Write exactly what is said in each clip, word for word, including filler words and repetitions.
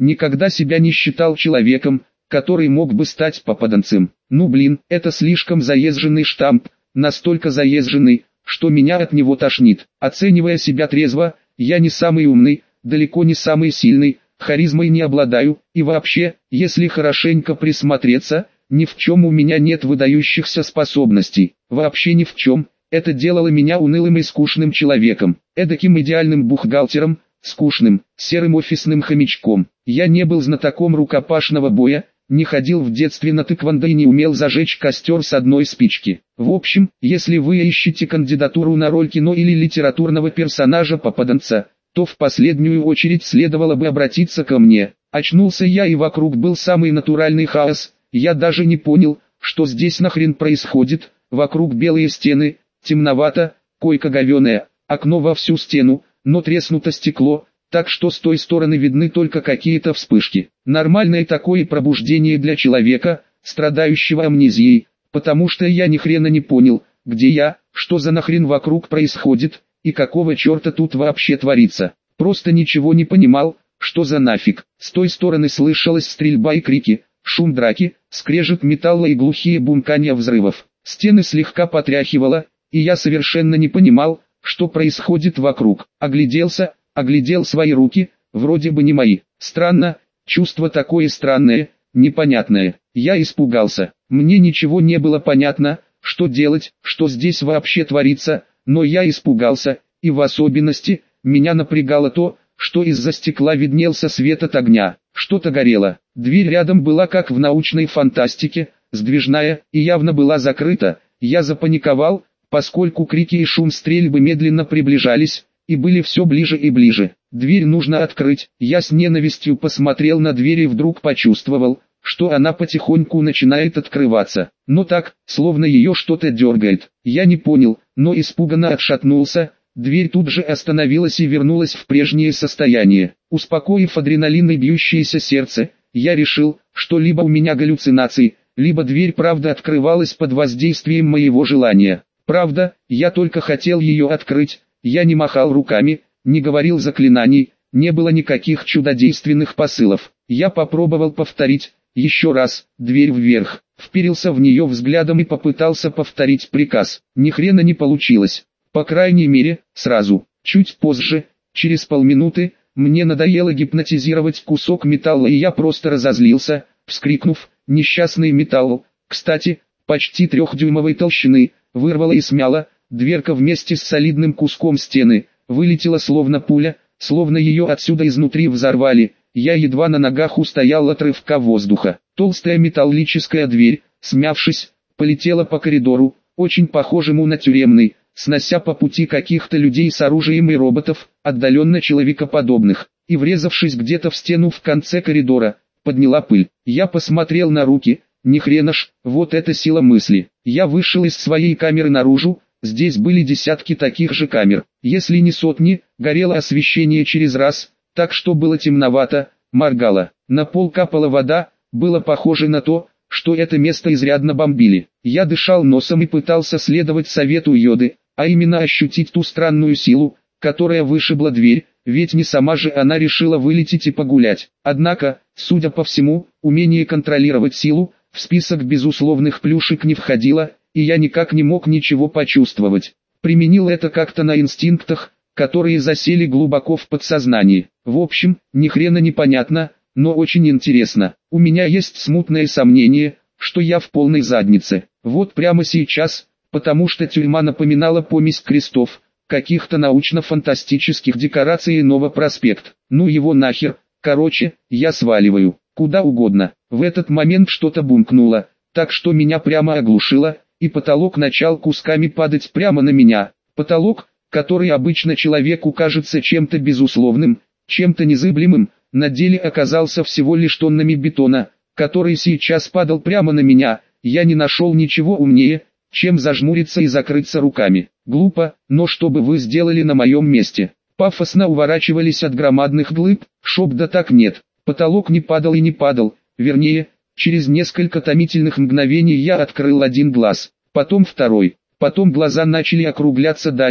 никогда себя не считал человеком, который мог бы стать попаданцем. Ну блин, это слишком заезженный штамп, настолько заезженный, что меня от него тошнит. Оценивая себя трезво, я не самый умный, далеко не самый сильный, харизмой не обладаю, и вообще, если хорошенько присмотреться, ни в чем у меня нет выдающихся способностей, вообще ни в чем. Это делало меня унылым и скучным человеком, эдаким идеальным бухгалтером, скучным, серым офисным хомячком. Я не был знатоком рукопашного боя, не ходил в детстве на тэквондо и не умел зажечь костер с одной спички. В общем, если вы ищете кандидатуру на роль кино или литературного персонажа-попаданца, то в последнюю очередь следовало бы обратиться ко мне. Очнулся я, и вокруг был самый натуральный хаос, я даже не понял, что здесь нахрен происходит. Вокруг белые стены, темновато, койка говеная, окно во всю стену, но треснуто стекло, так что с той стороны видны только какие-то вспышки. Нормальное такое пробуждение для человека, страдающего амнезией, потому что я ни хрена не понял, где я, что за нахрен вокруг происходит, и какого черта тут вообще творится. Просто ничего не понимал, что за нафиг. С той стороны слышалась стрельба и крики, шум драки, скрежет металла и глухие бумканья взрывов. Стены слегка потряхивало, и я совершенно не понимал, что происходит вокруг. Огляделся, оглядел свои руки, вроде бы не мои. Странно, чувство такое странное, непонятное. Я испугался. Мне ничего не было понятно, что делать, что здесь вообще творится, но я испугался, и в особенности, меня напрягало то, что из-за стекла виднелся свет от огня. Что-то горело. Дверь рядом была как в научной фантастике, сдвижная, и явно была закрыта. Я запаниковал, поскольку крики и шум стрельбы медленно приближались, и были все ближе и ближе. Дверь нужно открыть. Я с ненавистью посмотрел на дверь и вдруг почувствовал, что она потихоньку начинает открываться. Но так, словно ее что-то дергает. Я не понял, но испуганно отшатнулся. Дверь тут же остановилась и вернулась в прежнее состояние. Успокоив адреналиной бьющееся сердце, я решил, что либо у меня галлюцинации, либо дверь правда открывалась под воздействием моего желания. Правда, я только хотел ее открыть, я не махал руками, не говорил заклинаний, не было никаких чудодейственных посылов. Я попробовал повторить, еще раз, дверь вверх, вперился в нее взглядом и попытался повторить приказ. Ни хрена не получилось. По крайней мере, сразу. Чуть позже, через полминуты, мне надоело гипнотизировать кусок металла, и я просто разозлился, вскрикнув: «Несчастный металл!» Кстати, почти трехдюймовой толщины, вырвало и смяло, дверка вместе с солидным куском стены, вылетела словно пуля, словно ее отсюда изнутри взорвали. Я едва на ногах устоял от рывка воздуха. Толстая металлическая дверь, смявшись, полетела по коридору, очень похожему на тюремный, снося по пути каких-то людей с оружием и роботов, отдаленно человекоподобных, и врезавшись где-то в стену в конце коридора, подняла пыль. Я посмотрел на руки, ни хрена ж, вот это сила мысли. Я вышел из своей камеры наружу, здесь были десятки таких же камер, если не сотни, горело освещение через раз, так что было темновато, моргало. На пол капала вода, было похоже на то, что это место изрядно бомбили. Я дышал носом и пытался следовать совету Йоды, а именно ощутить ту странную силу, которая вышибла дверь, ведь не сама же она решила вылететь и погулять. Однако, судя по всему, умение контролировать силу в список безусловных плюшек не входило, и я никак не мог ничего почувствовать. Применил это как-то на инстинктах, которые засели глубоко в подсознании. В общем, ни хрена непонятно, но очень интересно. У меня есть смутное сомнение, что я в полной заднице. Вот прямо сейчас, потому что тюрьма напоминала помесь крестов, каких-то научно-фантастических декораций и Новопроспект. Ну его нахер, короче, я сваливаю, куда угодно. В этот момент что-то бумкнуло, так что меня прямо оглушило, и потолок начал кусками падать прямо на меня. Потолок, который обычно человеку кажется чем-то безусловным, чем-то незыблемым, на деле оказался всего лишь тоннами бетона, который сейчас падал прямо на меня. Я не нашел ничего умнее, чем зажмуриться и закрыться руками. Глупо, но что бы вы сделали на моем месте? Пафосно уворачивались от громадных глыб, шоп да так нет. Потолок не падал и не падал, вернее, через несколько томительных мгновений я открыл один глаз, потом второй, потом глаза начали округляться дальше,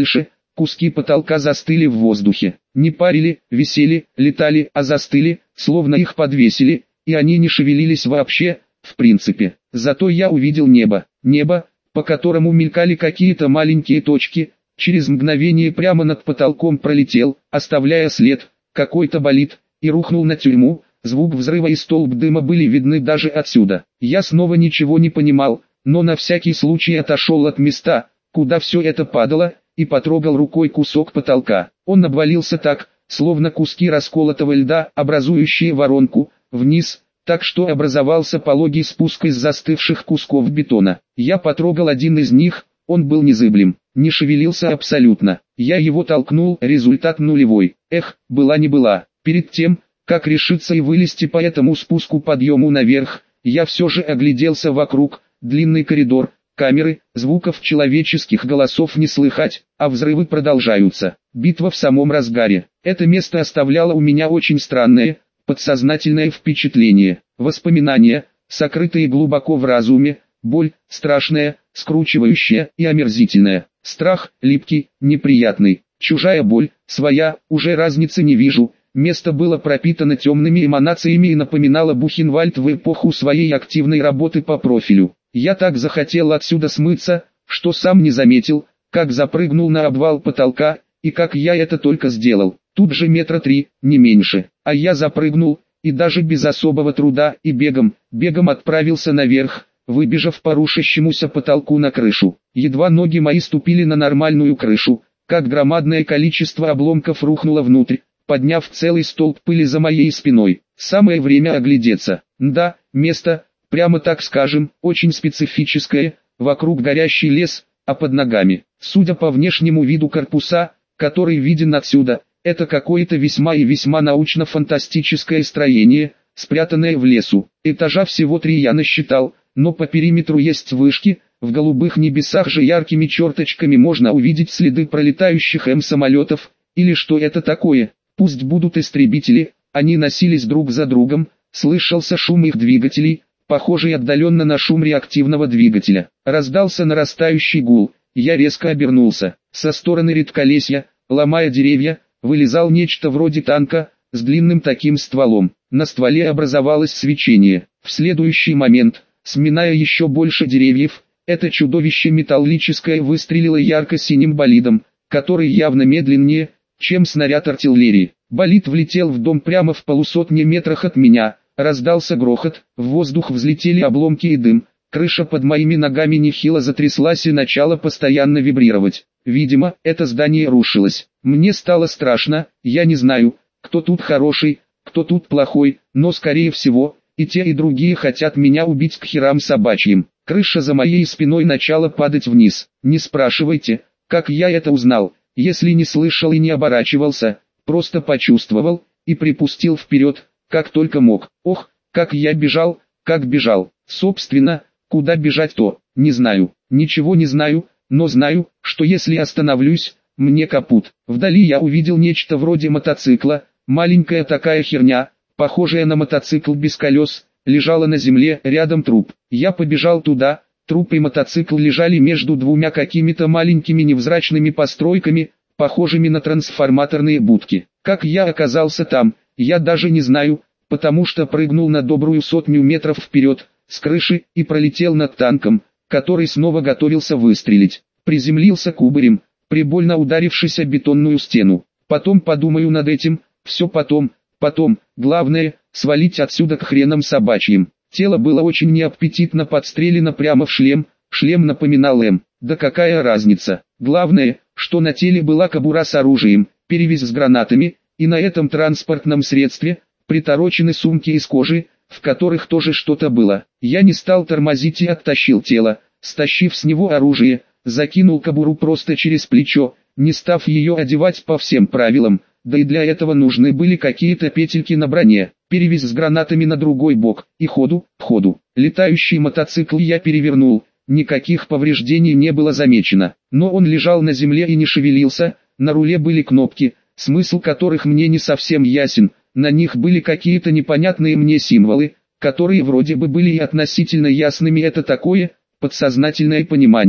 куски потолка застыли в воздухе. Не парили, висели, летали, а застыли, словно их подвесили, и они не шевелились вообще, в принципе. Зато я увидел небо. Небо, по которому мелькали какие-то маленькие точки, через мгновение прямо над потолком пролетел, оставляя след, какой-то болид, и рухнул на тюрьму. Звук взрыва и столб дыма были видны даже отсюда. Я снова ничего не понимал, но на всякий случай отошел от места, куда все это падало, и потрогал рукой кусок потолка. Он обвалился так, словно куски расколотого льда, образующие воронку, вниз, так что образовался пологий спуск из застывших кусков бетона. Я потрогал один из них, он был незыблем, не шевелился абсолютно. Я его толкнул, результат нулевой. Эх, была не была. Перед тем, как решиться и вылезти по этому спуску-подъему наверх, я все же огляделся вокруг. Длинный коридор, камеры, звуков человеческих голосов не слыхать, а взрывы продолжаются. Битва в самом разгаре. Это место оставляло у меня очень странное, подсознательное впечатление. Воспоминания, сокрытые глубоко в разуме, боль, страшная, скручивающая и омерзительная. Страх, липкий, неприятный. Чужая боль, своя, уже разницы не вижу. Место было пропитано темными эманациями и напоминало Бухенвальд в эпоху своей активной работы по профилю. Я так захотел отсюда смыться, что сам не заметил, как запрыгнул на обвал потолка, и как я это только сделал. Тут же метра три, не меньше. А я запрыгнул, и даже без особого труда, и бегом, бегом отправился наверх, выбежав по рушащемуся потолку на крышу. Едва ноги мои ступили на нормальную крышу, как громадное количество обломков рухнуло внутрь, подняв целый столб пыли за моей спиной. Самое время оглядеться. Да, место, прямо так скажем, очень специфическое, вокруг горящий лес, а под ногами, судя по внешнему виду корпуса, который виден отсюда, это какое-то весьма и весьма научно-фантастическое строение, спрятанное в лесу. Этажа всего три я насчитал, но по периметру есть вышки, в голубых небесах же яркими черточками можно увидеть следы пролетающих М-самолетов, или что это такое. Пусть будут истребители, они носились друг за другом, слышался шум их двигателей, похожий отдаленно на шум реактивного двигателя. Раздался нарастающий гул, я резко обернулся. Со стороны редколесья, ломая деревья, вылезал нечто вроде танка, с длинным таким стволом. На стволе образовалось свечение. В следующий момент, сминая еще больше деревьев, это чудовище металлическое выстрелило ярко-синим болидом, который явно медленнее, чем снаряд артиллерии. Болид влетел в дом прямо в полусотни метрах от меня, раздался грохот, в воздух взлетели обломки и дым, крыша под моими ногами нехило затряслась и начала постоянно вибрировать. Видимо, это здание рушилось. Мне стало страшно, я не знаю, кто тут хороший, кто тут плохой, но скорее всего, и те и другие хотят меня убить к херам собачьим. Крыша за моей спиной начала падать вниз. Не спрашивайте, как я это узнал. Если не слышал и не оборачивался, просто почувствовал, и припустил вперед, как только мог. Ох, как я бежал, как бежал. Собственно, куда бежать-то, не знаю, ничего не знаю, но знаю, что если остановлюсь, мне капут. Вдали я увидел нечто вроде мотоцикла, маленькая такая херня, похожая на мотоцикл без колес, лежала на земле, рядом труп. Я побежал туда. Труп и мотоцикл лежали между двумя какими-то маленькими невзрачными постройками, похожими на трансформаторные будки. Как я оказался там, я даже не знаю, потому что прыгнул на добрую сотню метров вперед, с крыши, и пролетел над танком, который снова готовился выстрелить. Приземлился кубарем, прибольно ударившись о бетонную стену. Потом подумаю над этим, все потом, потом, главное, свалить отсюда к хренам собачьим. Тело было очень неаппетитно подстрелено прямо в шлем, шлем напоминал М. Да какая разница, главное, что на теле была кобура с оружием, перевязь с гранатами, и на этом транспортном средстве приторочены сумки из кожи, в которых тоже что-то было. Я не стал тормозить и оттащил тело, стащив с него оружие, закинул кобуру просто через плечо, не став ее одевать по всем правилам, да и для этого нужны были какие-то петельки на броне. Перевязь с гранатами на другой бок, и ходу, ходу. Летающий мотоцикл я перевернул, никаких повреждений не было замечено, но он лежал на земле и не шевелился, на руле были кнопки, смысл которых мне не совсем ясен, на них были какие-то непонятные мне символы, которые вроде бы были и относительно ясными. Это такое, подсознательное понимание.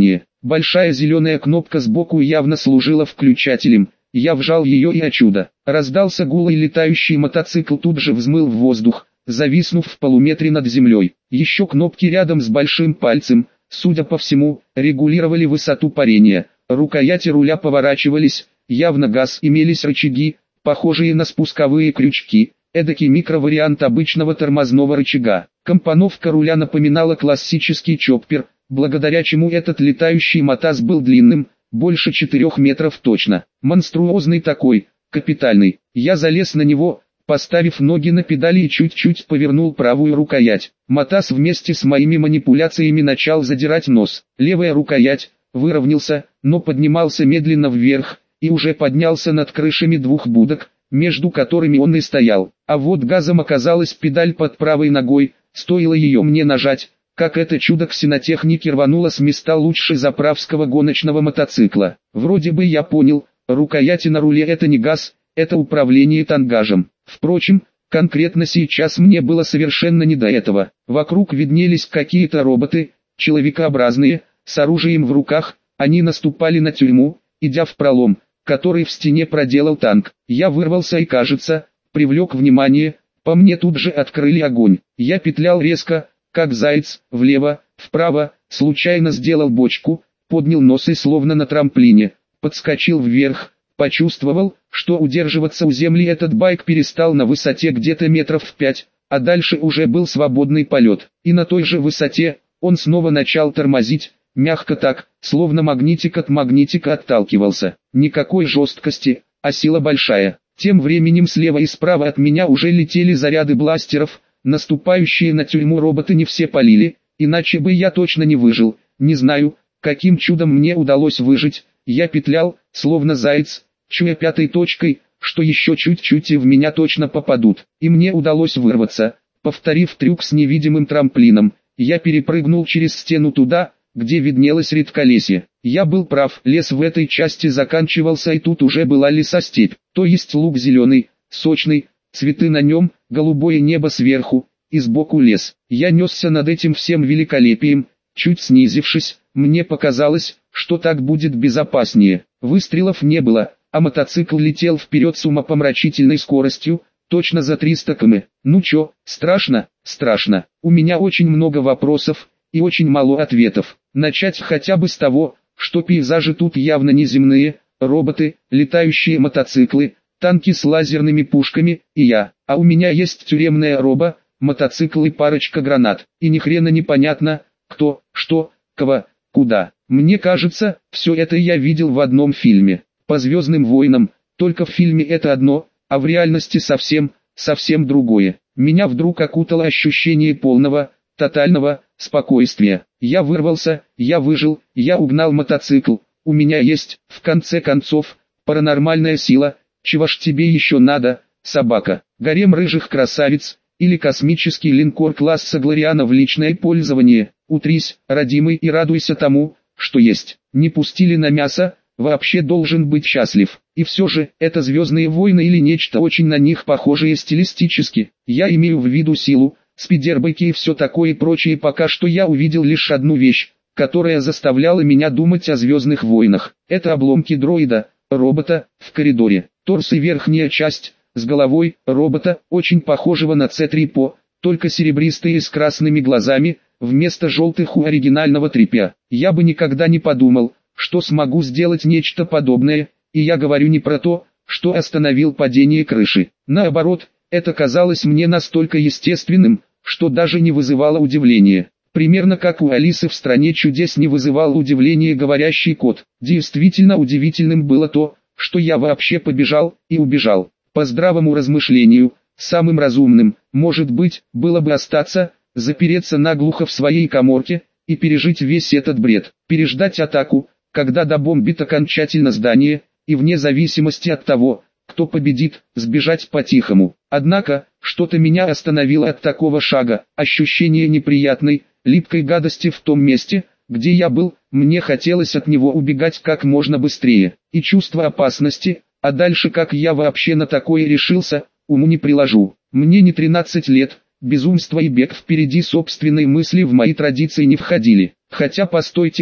Большая зеленая кнопка сбоку явно служила включателем. Я вжал ее и о чудо. Раздался гул, и летающий мотоцикл тут же взмыл в воздух, зависнув в полуметре над землей. Еще кнопки рядом с большим пальцем, судя по всему, регулировали высоту парения. Рукояти руля поворачивались, явно газ, имелись рычаги, похожие на спусковые крючки, эдакий микровариант обычного тормозного рычага. Компоновка руля напоминала классический чоппер, благодаря чему этот летающий мотоц был длинным, больше четырёх метров точно. Монструозный такой, капитальный. Я залез на него, поставив ноги на педали и чуть-чуть повернул правую рукоять. Мотоц вместе с моими манипуляциями начал задирать нос. Левая рукоять выровнялся, но поднимался медленно вверх, и уже поднялся над крышами двух будок, между которыми он и стоял. А вот газом оказалась педаль под правой ногой, стоило ее мне нажать, как это чудо ксенотехники рвануло с места лучше заправского гоночного мотоцикла. Вроде бы я понял, рукояти на руле это не газ, это управление тангажем. Впрочем, конкретно сейчас мне было совершенно не до этого. Вокруг виднелись какие-то роботы, человекообразные, с оружием в руках, они наступали на тюрьму, идя в пролом, который в стене проделал танк. Я вырвался и, кажется, привлек внимание, по мне тут же открыли огонь. Я петлял резко, как заяц, влево, вправо, случайно сделал бочку, поднял нос и словно на трамплине, подскочил вверх, почувствовал, что удерживаться у земли этот байк перестал на высоте где-то метров в пять, а дальше уже был свободный полет. И на той же высоте, он снова начал тормозить, мягко так, словно магнитик от магнитика отталкивался. Никакой жесткости, а сила большая. Тем временем слева и справа от меня уже летели заряды бластеров, наступающие на тюрьму роботы не все палили, иначе бы я точно не выжил. Не знаю, каким чудом мне удалось выжить, я петлял, словно заяц, чуя пятой точкой, что еще чуть-чуть и в меня точно попадут. И мне удалось вырваться, повторив трюк с невидимым трамплином. Я перепрыгнул через стену туда, где виднелось редколесье. Я был прав, лес в этой части заканчивался, и тут уже была лесостепь, то есть луг зеленый, сочный, цветы на нем, голубое небо сверху, и сбоку лес. Я несся над этим всем великолепием, чуть снизившись, мне показалось, что так будет безопаснее. Выстрелов не было, а мотоцикл летел вперед с умопомрачительной скоростью, точно за триста километров. Ну чё, страшно? Страшно. У меня очень много вопросов и очень мало ответов. Начать хотя бы с того, что пейзажи тут явно неземные, роботы, летающие мотоциклы, танки с лазерными пушками, и я. А у меня есть тюремная роба, мотоцикл и парочка гранат. И ни хрена непонятно, кто, что, кого, куда. Мне кажется, все это я видел в одном фильме. По «Звездным войнам», только в фильме это одно, а в реальности совсем, совсем другое. Меня вдруг окутало ощущение полного, тотального спокойствия. Я вырвался, я выжил, я угнал мотоцикл. У меня есть, в конце концов, паранормальная сила. Чего ж тебе еще надо, собака? Гарем рыжих красавиц, или космический линкор класса Глориана в личное пользование. Утрись, родимый, и радуйся тому, что есть. Не пустили на мясо, вообще должен быть счастлив. И все же, это «Звездные войны» или нечто очень на них похожее стилистически. Я имею в виду силу, спидербэки и все такое и прочее. Пока что я увидел лишь одну вещь, которая заставляла меня думать о «Звездных войнах». Это обломки дроида, робота, в коридоре. Торс и верхняя часть, с головой, робота, очень похожего на Си три По, только серебристые с красными глазами, вместо желтых у оригинального трипя. Я бы никогда не подумал, что смогу сделать нечто подобное, и я говорю не про то, что остановил падение крыши. Наоборот, это казалось мне настолько естественным, что даже не вызывало удивления. Примерно как у Алисы в «Стране чудес» не вызывал удивления говорящий кот. Действительно удивительным было то, что я вообще побежал и убежал. По здравому размышлению, самым разумным, может быть, было бы остаться, запереться наглухо в своей каморке и пережить весь этот бред. Переждать атаку, когда добомбит окончательно здание, и вне зависимости от того, кто победит, сбежать по-тихому. Однако, что-то меня остановило от такого шага. Ощущение неприятной, липкой гадости в том месте, где я был, мне хотелось от него убегать как можно быстрее. И чувство опасности, а дальше как я вообще на такое решился, уму не приложу. Мне не тринадцать лет, безумство и бег впереди собственной мысли в мои традиции не входили. Хотя постойте-ка,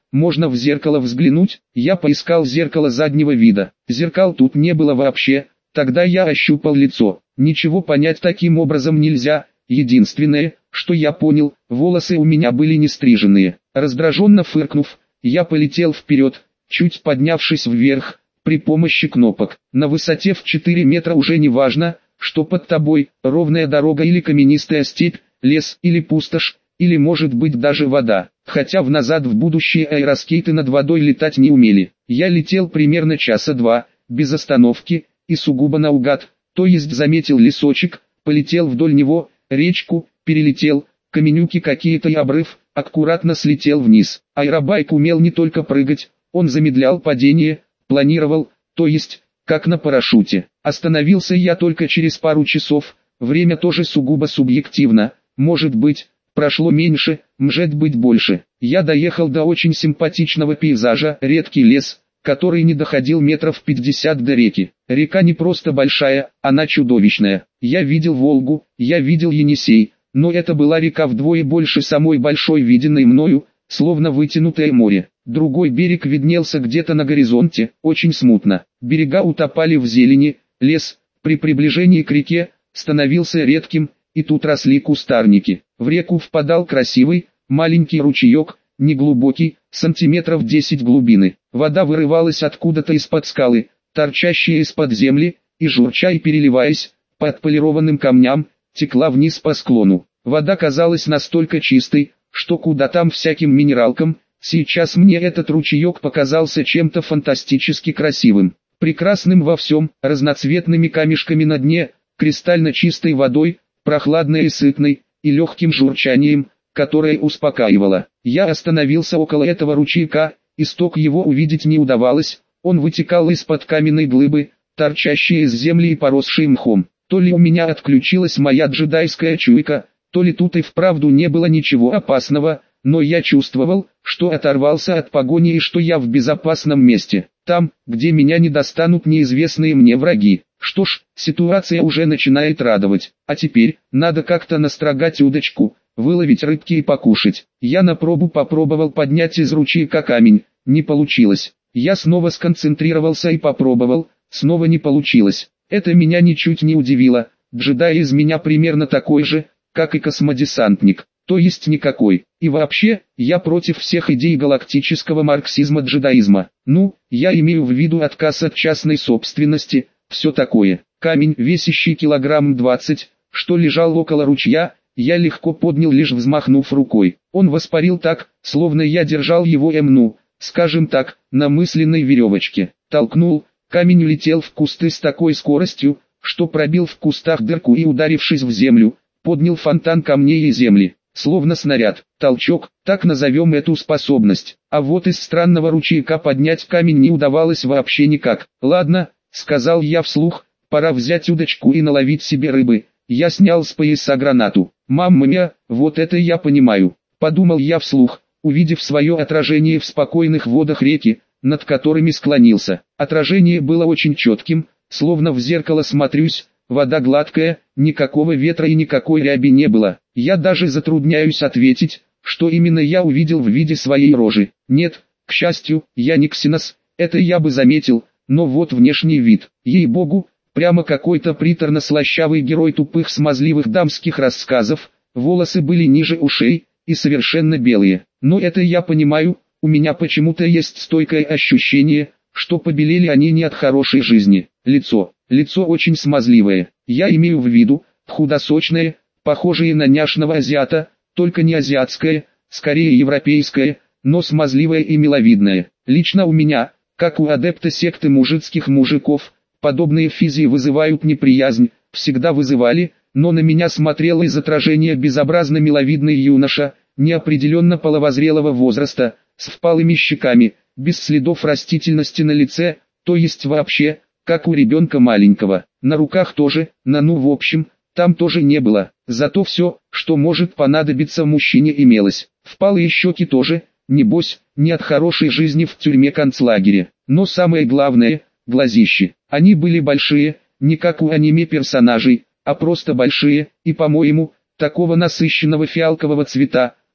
можно в зеркало взглянуть? Я поискал зеркало заднего вида. Зеркал тут не было вообще. Тогда я ощупал лицо. Ничего понять таким образом нельзя. Единственное, что я понял, волосы у меня были не стриженные. Раздраженно фыркнув, я полетел вперед, чуть поднявшись вверх, при помощи кнопок. На высоте в четыре метра уже не важно, что под тобой, ровная дорога или каменистая степь, лес или пустошь, или может быть даже вода. Хотя в «Назад в будущее» аэроскейты над водой летать не умели. Я летел примерно часа два, без остановки, и сугубо наугад, то есть заметил лесочек, полетел вдоль него, речку, перелетел, каменюки какие-то и обрыв, аккуратно слетел вниз. Аэробайк умел не только прыгать, он замедлял падение, планировал, то есть, как на парашюте. Остановился я только через пару часов, время тоже сугубо субъективно, может быть, прошло меньше, может быть больше. Я доехал до очень симпатичного пейзажа, редкий лес, который не доходил метров пятьдесят до реки. Река не просто большая, она чудовищная. Я видел Волгу, я видел Енисей, но это была река вдвое больше самой большой виденной мною, словно вытянутое море. Другой берег виднелся где-то на горизонте, очень смутно. Берега утопали в зелени, лес, при приближении к реке, становился редким, и тут росли кустарники. В реку впадал красивый, маленький ручеек, неглубокий, сантиметров десять глубины. Вода вырывалась откуда-то из-под скалы, торчащая из-под земли, и журча и переливаясь, по отполированным камням, текла вниз по склону. Вода казалась настолько чистой, что куда там всяким минералкам. Сейчас мне этот ручеек показался чем-то фантастически красивым, прекрасным во всем, разноцветными камешками на дне, кристально чистой водой, прохладной и сытной, и легким журчанием, которое успокаивало. Я остановился около этого ручейка, исток его увидеть не удавалось, он вытекал из-под каменной глыбы, торчащей из земли и поросшей мхом. То ли у меня отключилась моя джедайская чуйка, то ли тут и вправду не было ничего опасного, но я чувствовал, что оторвался от погони и что я в безопасном месте, там, где меня не достанут неизвестные мне враги. Что ж, ситуация уже начинает радовать, а теперь, надо как-то настрогать удочку, выловить рыбки и покушать. Я на пробу попробовал поднять из ручейка камень, не получилось. Я снова сконцентрировался и попробовал, снова не получилось. Это меня ничуть не удивило, джедай из меня примерно такой же, как и космодесантник, то есть никакой. И вообще, я против всех идей галактического марксизма-джедаизма. Ну, я имею в виду отказ от частной собственности, все такое. Камень, весящий килограмм двадцать, что лежал около ручья, я легко поднял, лишь взмахнув рукой. Он воспарил так, словно я держал его эмну, скажем так, на мысленной веревочке. Толкнул, камень улетел в кусты с такой скоростью, что пробил в кустах дырку и, ударившись в землю, поднял фонтан камней и земли, словно снаряд. Толчок, так назовем эту способность. А вот из странного ручейка поднять камень не удавалось вообще никак. Ладно, сказал я вслух, пора взять удочку и наловить себе рыбы. Я снял с пояса гранату. Мамма мия, вот это я понимаю, подумал я вслух, увидев свое отражение в спокойных водах реки, над которыми склонился. Отражение было очень четким, словно в зеркало смотрюсь, вода гладкая, никакого ветра и никакой ряби не было. Я даже затрудняюсь ответить, что именно я увидел в виде своей рожи. Нет, к счастью, я не ксенос, это я бы заметил, но вот внешний вид, ей-богу, прямо какой-то приторно-слащавый герой тупых смазливых дамских рассказов, волосы были ниже ушей, и совершенно белые. Но это я понимаю, у меня почему-то есть стойкое ощущение, что побелели они не от хорошей жизни. Лицо, лицо очень смазливое, я имею в виду, худосочное, похожее на няшного азиата, только не азиатское, скорее европейское, но смазливое и миловидное. Лично у меня, как у адепта секты мужицких мужиков, подобные физии вызывают неприязнь, всегда вызывали, но на меня смотрел из отражения безобразно миловидный юноша, неопределенно половозрелого возраста, с впалыми щеками, без следов растительности на лице, то есть вообще, как у ребенка маленького. На руках тоже, на ну в общем, там тоже не было, зато все, что может понадобиться мужчине, имелось. Впалые щеки тоже, небось, не от хорошей жизни в тюрьме-концлагере. Но самое главное, глазищи. Они были большие, не как у аниме-персонажей, а просто большие, и, по-моему, такого насыщенного фиалкового цвета,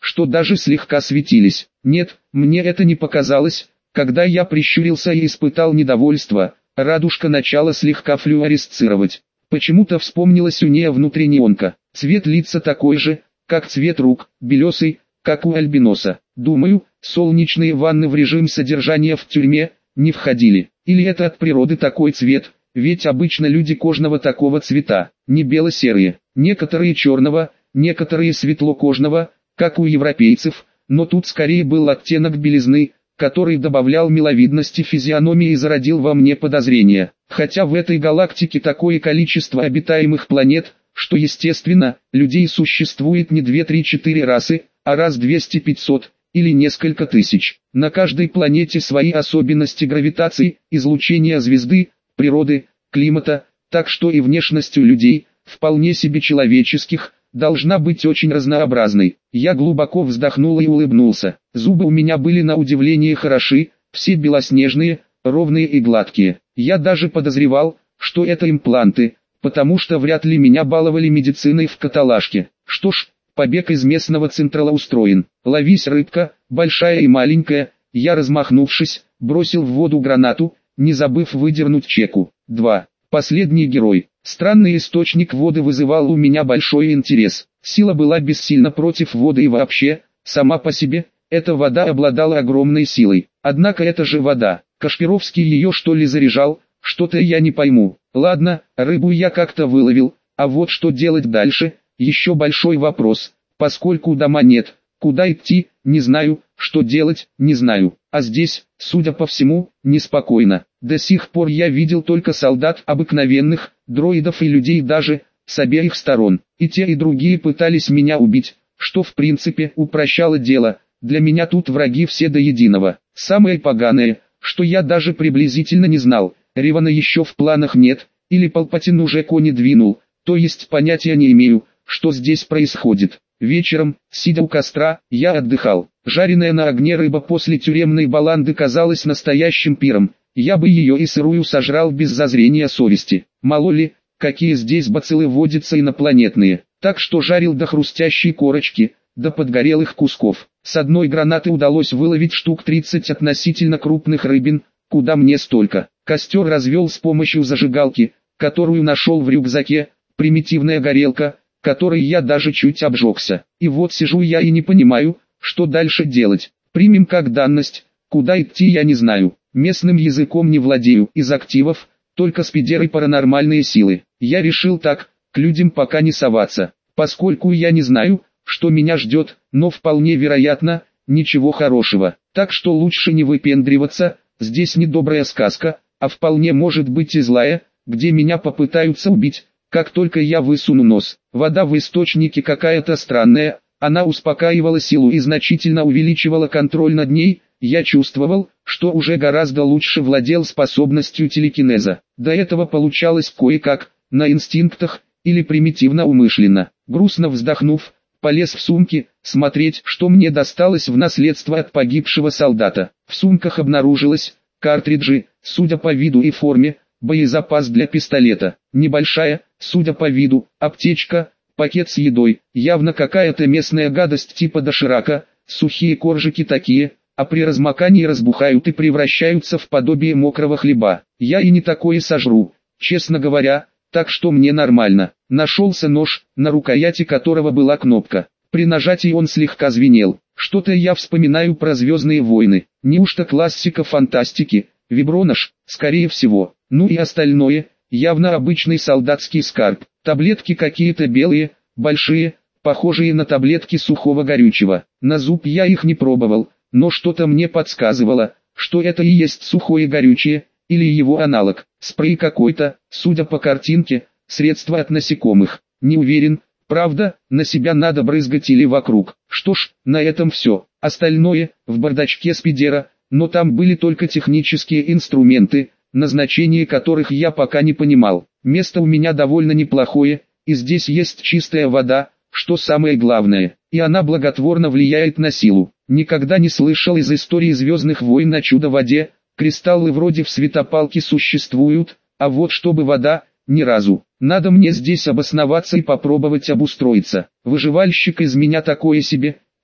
что даже слегка светились. Нет, мне это не показалось. Когда я прищурился и испытал недовольство, радужка начала слегка флюоресцировать. Почему-то вспомнилась у нее внутреннеонка. Цвет лица такой же, как цвет рук, белесый, как у альбиноса. Думаю, солнечные ванны в режим содержания в тюрьме не входили. Или это от природы такой цвет, ведь обычно люди кожного такого цвета, не бело-серые. Некоторые черного, некоторые светлокожного, как у европейцев, но тут скорее был оттенок белизны, который добавлял миловидности физиономии и зародил во мне подозрения. Хотя в этой галактике такое количество обитаемых планет, что естественно, людей существует не две-три-четыре расы, а раз двести-пятьсот, или несколько тысяч. На каждой планете свои особенности гравитации, излучения звезды, природы, климата, так что и внешность у людей, вполне себе человеческих, должна быть очень разнообразной. Я глубоко вздохнул и улыбнулся. Зубы у меня были на удивление хороши, все белоснежные, ровные и гладкие. Я даже подозревал, что это импланты, потому что вряд ли меня баловали медициной в каталажке. Что ж, побег из местного централа устроен. Ловись, рыбка, большая и маленькая. Я, размахнувшись, бросил в воду гранату, не забыв выдернуть чеку. два. Последний герой. Странный источник воды вызывал у меня большой интерес. Сила была бессильна против воды и вообще, сама по себе, эта вода обладала огромной силой. Однако это же вода. Кашпировский ее что ли заряжал, что-то я не пойму. Ладно, рыбу я как-то выловил, а вот что делать дальше, еще большой вопрос. Поскольку дома нет, куда идти, не знаю, что делать, не знаю. А здесь, судя по всему, неспокойно. До сих пор я видел только солдат обыкновенных, дроидов и людей даже, с обеих сторон. И те и другие пытались меня убить, что в принципе упрощало дело. Для меня тут враги все до единого. Самое поганое, что я даже приблизительно не знал, Ревана еще в планах нет, или Палпатин уже кони двинул, то есть понятия не имею, что здесь происходит. Вечером, сидя у костра, я отдыхал. Жареная на огне рыба после тюремной баланды казалась настоящим пиром. Я бы ее и сырую сожрал без зазрения совести. Мало ли, какие здесь бациллы водятся инопланетные. Так что жарил до хрустящей корочки, до подгорелых кусков. С одной гранаты удалось выловить штук тридцать относительно крупных рыбин, куда мне столько. Костер развел с помощью зажигалки, которую нашел в рюкзаке, примитивная горелка, которой я даже чуть обжегся. И вот сижу я и не понимаю, что дальше делать. Примем как данность, куда идти я не знаю. Местным языком не владею, из активов, только спидеры паранормальные силы. Я решил так, к людям пока не соваться, поскольку я не знаю, что меня ждет, но вполне вероятно, ничего хорошего. Так что лучше не выпендриваться, здесь не добрая сказка, а вполне может быть и злая, где меня попытаются убить, как только я высуну нос. Вода в источнике какая-то странная, она успокаивала силу и значительно увеличивала контроль над ней. Я чувствовал, что уже гораздо лучше владел способностью телекинеза. До этого получалось кое-как, на инстинктах, или примитивно умышленно. Грустно вздохнув, полез в сумки, смотреть, что мне досталось в наследство от погибшего солдата. В сумках обнаружилось картриджи, судя по виду и форме, боезапас для пистолета, небольшая, судя по виду, аптечка, пакет с едой, явно какая-то местная гадость типа доширака, сухие коржики такие, а при размокании разбухают и превращаются в подобие мокрого хлеба. Я и не такое сожру, честно говоря, так что мне нормально. Нашелся нож, на рукояти которого была кнопка. При нажатии он слегка звенел. Что-то я вспоминаю про «Звездные войны». Неужто классика фантастики? Вибронож, скорее всего. Ну и остальное, явно обычный солдатский скарб. Таблетки какие-то белые, большие, похожие на таблетки сухого горючего. На зуб я их не пробовал, но что-то мне подсказывало, что это и есть сухое горючее, или его аналог. Спрей какой-то, судя по картинке, средство от насекомых. Не уверен, правда, на себя надо брызгать или вокруг. Что ж, на этом все. Остальное, в бардачке спидера, но там были только технические инструменты, назначение которых я пока не понимал. Место у меня довольно неплохое, и здесь есть чистая вода, что самое главное, и она благотворно влияет на силу. Никогда не слышал из истории «Звездных войн» о чудо-воде, кристаллы вроде в светопалке существуют, а вот чтобы вода, ни разу. Надо мне здесь обосноваться и попробовать обустроиться. Выживальщик из меня такое себе,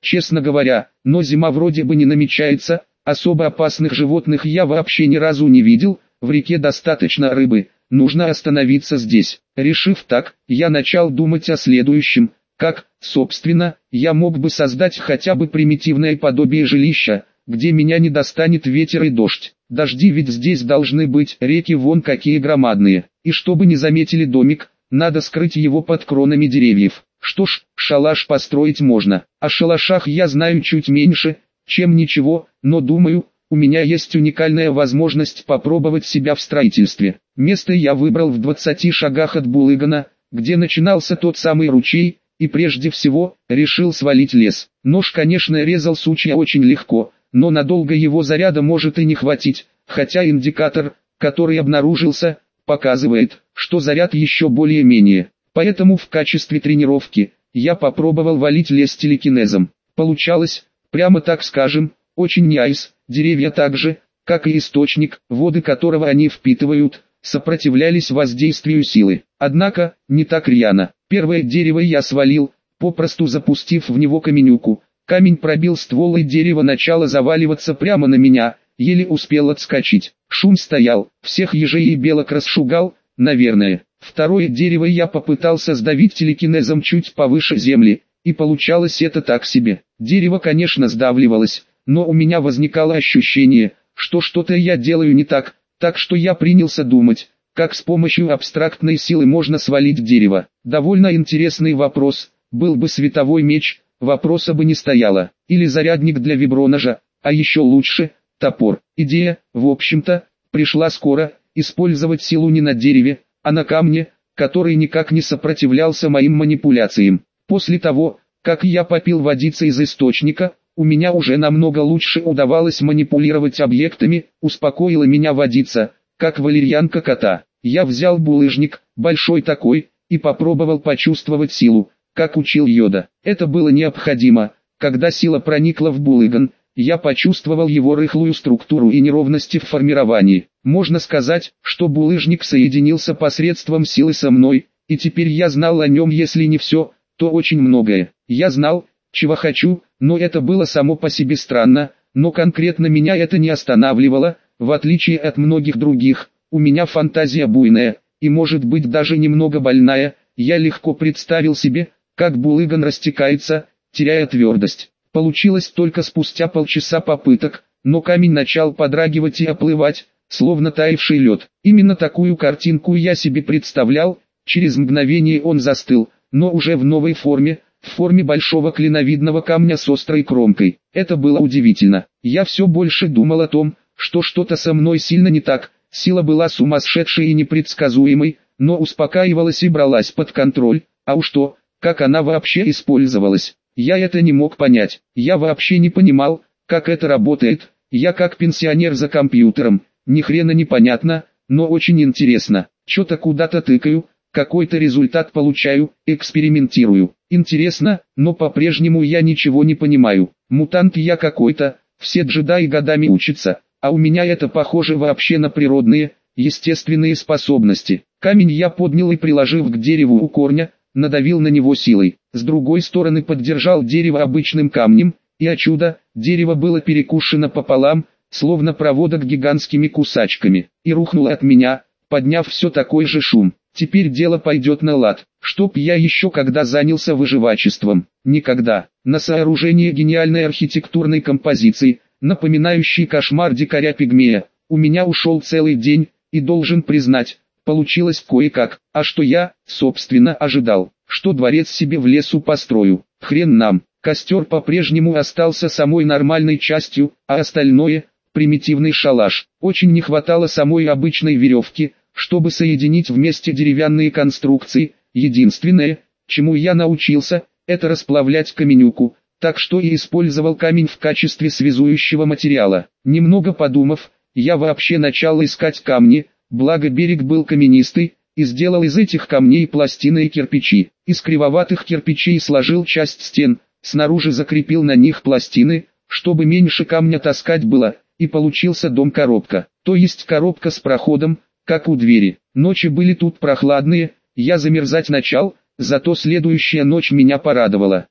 честно говоря, но зима вроде бы не намечается, особо опасных животных я вообще ни разу не видел, в реке достаточно рыбы, нужно остановиться здесь. Решив так, я начал думать о следующем, как, собственно, я мог бы создать хотя бы примитивное подобие жилища, где меня не достанет ветер и дождь. Дожди ведь здесь должны быть, реки вон какие громадные, и чтобы не заметили домик, надо скрыть его под кронами деревьев. Что ж, шалаш построить можно. О шалашах я знаю чуть меньше, чем ничего, но думаю, у меня есть уникальная возможность попробовать себя в строительстве. Место я выбрал в двадцати шагах от Булыгана, где начинался тот самый ручей, и прежде всего, решил свалить лес. Нож, конечно, резал сучья очень легко, но надолго его заряда может и не хватить, хотя индикатор, который обнаружился, показывает, что заряд еще более-менее. Поэтому в качестве тренировки, я попробовал валить лес телекинезом. Получалось, прямо так скажем, очень няйс. Деревья так же, как и источник, воды которого они впитывают, сопротивлялись воздействию силы. Однако, не так рьяно. Первое дерево я свалил, попросту запустив в него каменюку. Камень пробил ствол, и дерево начало заваливаться прямо на меня, еле успел отскочить. Шум стоял, всех ежей и белок расшугал, наверное. Второе дерево я попытался сдавить телекинезом чуть повыше земли, и получалось это так себе. Дерево, конечно, сдавливалось, но у меня возникало ощущение, что что-то я делаю не так, так что я принялся думать, как с помощью абстрактной силы можно свалить дерево. Довольно интересный вопрос, был бы световой меч, вопроса бы не стояло, или зарядник для виброножа, а еще лучше, топор. Идея, в общем-то, пришла скоро, использовать силу не на дереве, а на камне, который никак не сопротивлялся моим манипуляциям. После того, как я попил водицы из источника, у меня уже намного лучше удавалось манипулировать объектами, успокоила меня водица, как валерьянка кота. Я взял булыжник, большой такой, и попробовал почувствовать силу, как учил Йода. Это было необходимо. Когда сила проникла в булыган, я почувствовал его рыхлую структуру и неровности в формировании. Можно сказать, что булыжник соединился посредством силы со мной, и теперь я знал о нем, если не все, то очень многое. Я знал, чего хочу, но это было само по себе странно, но конкретно меня это не останавливало, в отличие от многих других. У меня фантазия буйная, и может быть даже немного больная. Я легко представил себе, как булыган растекается, теряя твердость. Получилось только спустя полчаса попыток, но камень начал подрагивать и оплывать, словно таявший лед. Именно такую картинку я себе представлял, через мгновение он застыл, но уже в новой форме, в форме большого клиновидного камня с острой кромкой. Это было удивительно. Я все больше думал о том, что что-то со мной сильно не так, сила была сумасшедшей и непредсказуемой, но успокаивалась и бралась под контроль, а уж то, как она вообще использовалась. Я это не мог понять, я вообще не понимал, как это работает, я как пенсионер за компьютером, ни хрена не понятно, но очень интересно, что-то куда-то тыкаю, какой-то результат получаю, экспериментирую. Интересно, но по-прежнему я ничего не понимаю, мутант я какой-то, все джедаи годами учатся, а у меня это похоже вообще на природные, естественные способности. Камень я поднял и, приложив к дереву у корня, надавил на него силой. С другой стороны поддержал дерево обычным камнем, и о чудо, дерево было перекушено пополам, словно проводок гигантскими кусачками, и рухнуло от меня, подняв все такой же шум. Теперь дело пойдет на лад. Чтоб я еще когда занялся выживачеством? Никогда. На сооружение гениальной архитектурной композиции, напоминающей кошмар дикаря-пигмея, у меня ушел целый день, и должен признать, получилось кое-как. А что я, собственно, ожидал? Что дворец себе в лесу построю? Хрен нам. Костер по-прежнему остался самой нормальной частью, а остальное – примитивный шалаш. Очень не хватало самой обычной веревки, чтобы соединить вместе деревянные конструкции. Единственное, чему я научился, это расплавлять каменюку, так что и использовал камень в качестве связующего материала. Немного подумав, я вообще начал искать камни, благо берег был каменистый, и сделал из этих камней пластины и кирпичи. Из кривоватых кирпичей сложил часть стен, снаружи закрепил на них пластины, чтобы меньше камня таскать было, и получился дом-коробка, то есть коробка с проходом, как у двери. Ночи были тут прохладные, я замерзать начал, зато следующая ночь меня порадовала.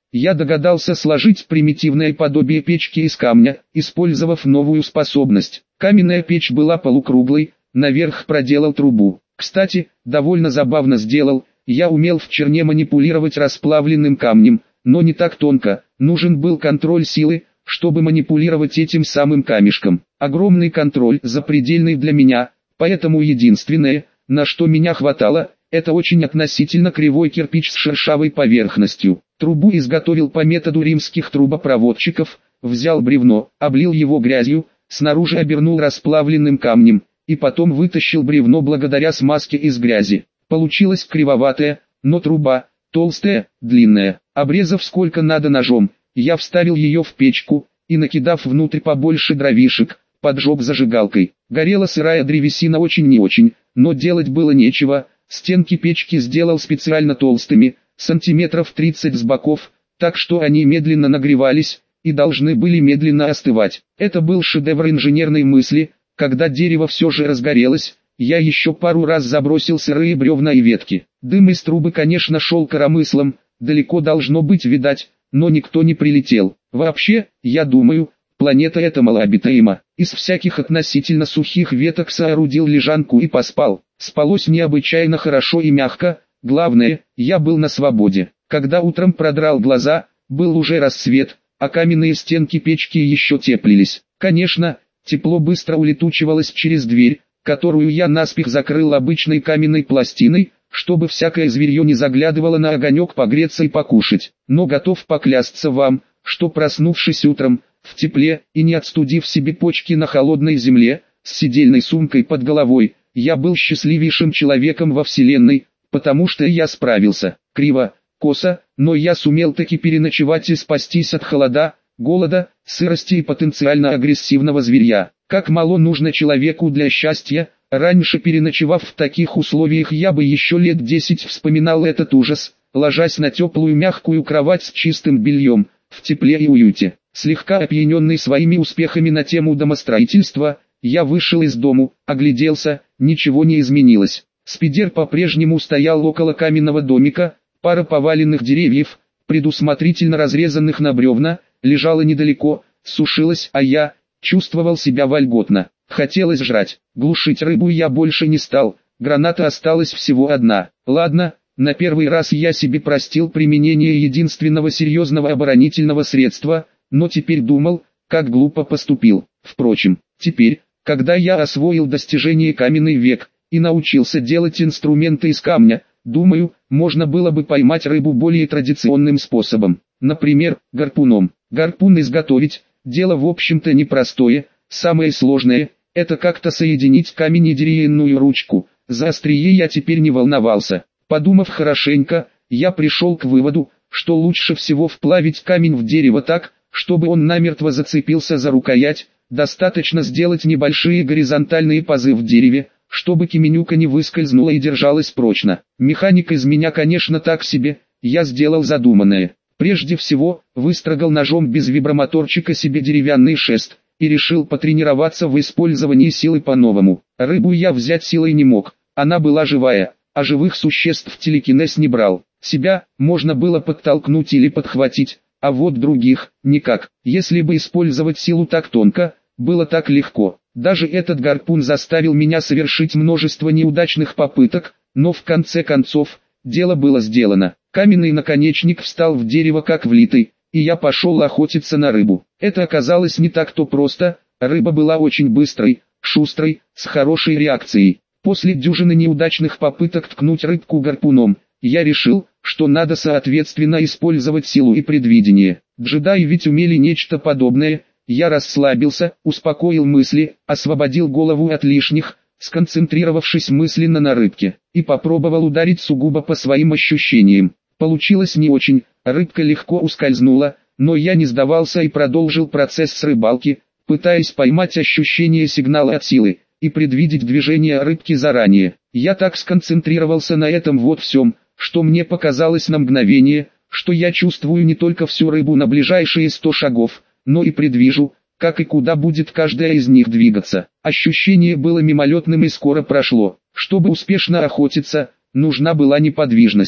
я догадался сложить примитивное подобие печки из камня, использовав новую способность. Каменная печь была полукруглой, наверх проделал трубу. Кстати, довольно забавно сделал, я умел в черне манипулировать расплавленным камнем, но не так тонко, нужен был контроль силы, чтобы манипулировать этим самым камешком. Огромный контроль, запредельный для меня, поэтому единственное, на что меня хватало, это очень относительно кривой кирпич с шершавой поверхностью. Трубу изготовил по методу римских трубопроводчиков, взял бревно, облил его грязью, снаружи обернул расплавленным камнем, и потом вытащил бревно благодаря смазке из грязи. Получилась кривоватая, но труба, толстая, длинная. Обрезав сколько надо ножом, я вставил ее в печку, и накидав внутрь побольше дровишек, поджег зажигалкой. Горела сырая древесина очень не очень, но делать было нечего. Стенки печки сделал специально толстыми, сантиметров тридцать с боков, так что они медленно нагревались, и должны были медленно остывать. Это был шедевр инженерной мысли. Когда дерево все же разгорелось, я еще пару раз забросил сырые бревна и ветки. Дым из трубы, конечно, шел коромыслом, далеко должно быть видать, но никто не прилетел. Вообще, я думаю, планета эта малообитаема. Из всяких относительно сухих веток соорудил лежанку и поспал. Спалось необычайно хорошо и мягко, главное, я был на свободе. Когда утром продрал глаза, был уже рассвет, а каменные стенки печки еще теплились. Конечно, тепло быстро улетучивалось через дверь, которую я наспех закрыл обычной каменной пластиной, чтобы всякое зверье не заглядывало на огонек погреться и покушать. Но готов поклясться вам, что проснувшись утром, в тепле, и не отстудив себе почки на холодной земле, с сидельной сумкой под головой, я был счастливейшим человеком во вселенной, потому что я справился. Криво, косо, но я сумел таки переночевать и спастись от холода, голода, сырости и потенциально агрессивного зверья. Как мало нужно человеку для счастья. Раньше, переночевав в таких условиях, я бы еще лет десять вспоминал этот ужас, ложась на теплую мягкую кровать с чистым бельем, в тепле и уюте. Слегка опьяненный своими успехами на тему домостроительства, я вышел из дому, огляделся, ничего не изменилось. Спидер по-прежнему стоял около каменного домика, пара поваленных деревьев, предусмотрительно разрезанных на бревна, лежала недалеко, сушилась, а я чувствовал себя вольготно. Хотелось жрать. Глушить рыбу я больше не стал, граната осталась всего одна. Ладно, на первый раз я себе простил применение единственного серьезного оборонительного средства, но теперь думал, как глупо поступил. Впрочем, теперь, когда я освоил достижение каменный век и научился делать инструменты из камня, думаю, можно было бы поймать рыбу более традиционным способом. Например, гарпуном. Гарпун изготовить – дело в общем-то непростое, самое сложное – это как-то соединить камень и деревянную ручку. За острие я теперь не волновался. Подумав хорошенько, я пришел к выводу, что лучше всего вплавить камень в дерево так, чтобы он намертво зацепился за рукоять. Достаточно сделать небольшие горизонтальные пазы в дереве, чтобы каменюка не выскользнула и держалась прочно. Механик из меня, конечно, так себе. Я сделал задуманное. Прежде всего, выстрогал ножом без вибромоторчика себе деревянный шест, и решил потренироваться в использовании силы по-новому. Рыбу я взять силой не мог, она была живая, а живых существ телекинез не брал. Себя можно было подтолкнуть или подхватить, а вот других – никак. Если бы использовать силу так тонко, было так легко. Даже этот гарпун заставил меня совершить множество неудачных попыток, но в конце концов, дело было сделано. Каменный наконечник встал в дерево как влитый, и я пошел охотиться на рыбу. Это оказалось не так-то просто, рыба была очень быстрой, шустрой, с хорошей реакцией. После дюжины неудачных попыток ткнуть рыбку гарпуном, я решил, что надо соответственно использовать силу и предвидение. Джедаи ведь умели нечто подобное. Я расслабился, успокоил мысли, освободил голову от лишних, сконцентрировавшись мысленно на рыбке, и попробовал ударить сугубо по своим ощущениям. Получилось не очень, рыбка легко ускользнула, но я не сдавался и продолжил процесс рыбалки, пытаясь поймать ощущение сигнала от силы и предвидеть движение рыбки заранее. Я так сконцентрировался на этом вот всем, что мне показалось на мгновение, что я чувствую не только всю рыбу на ближайшие сто шагов, но и предвижу, как и куда будет каждая из них двигаться. Ощущение было мимолетным и скоро прошло. Чтобы успешно охотиться, нужна была неподвижность.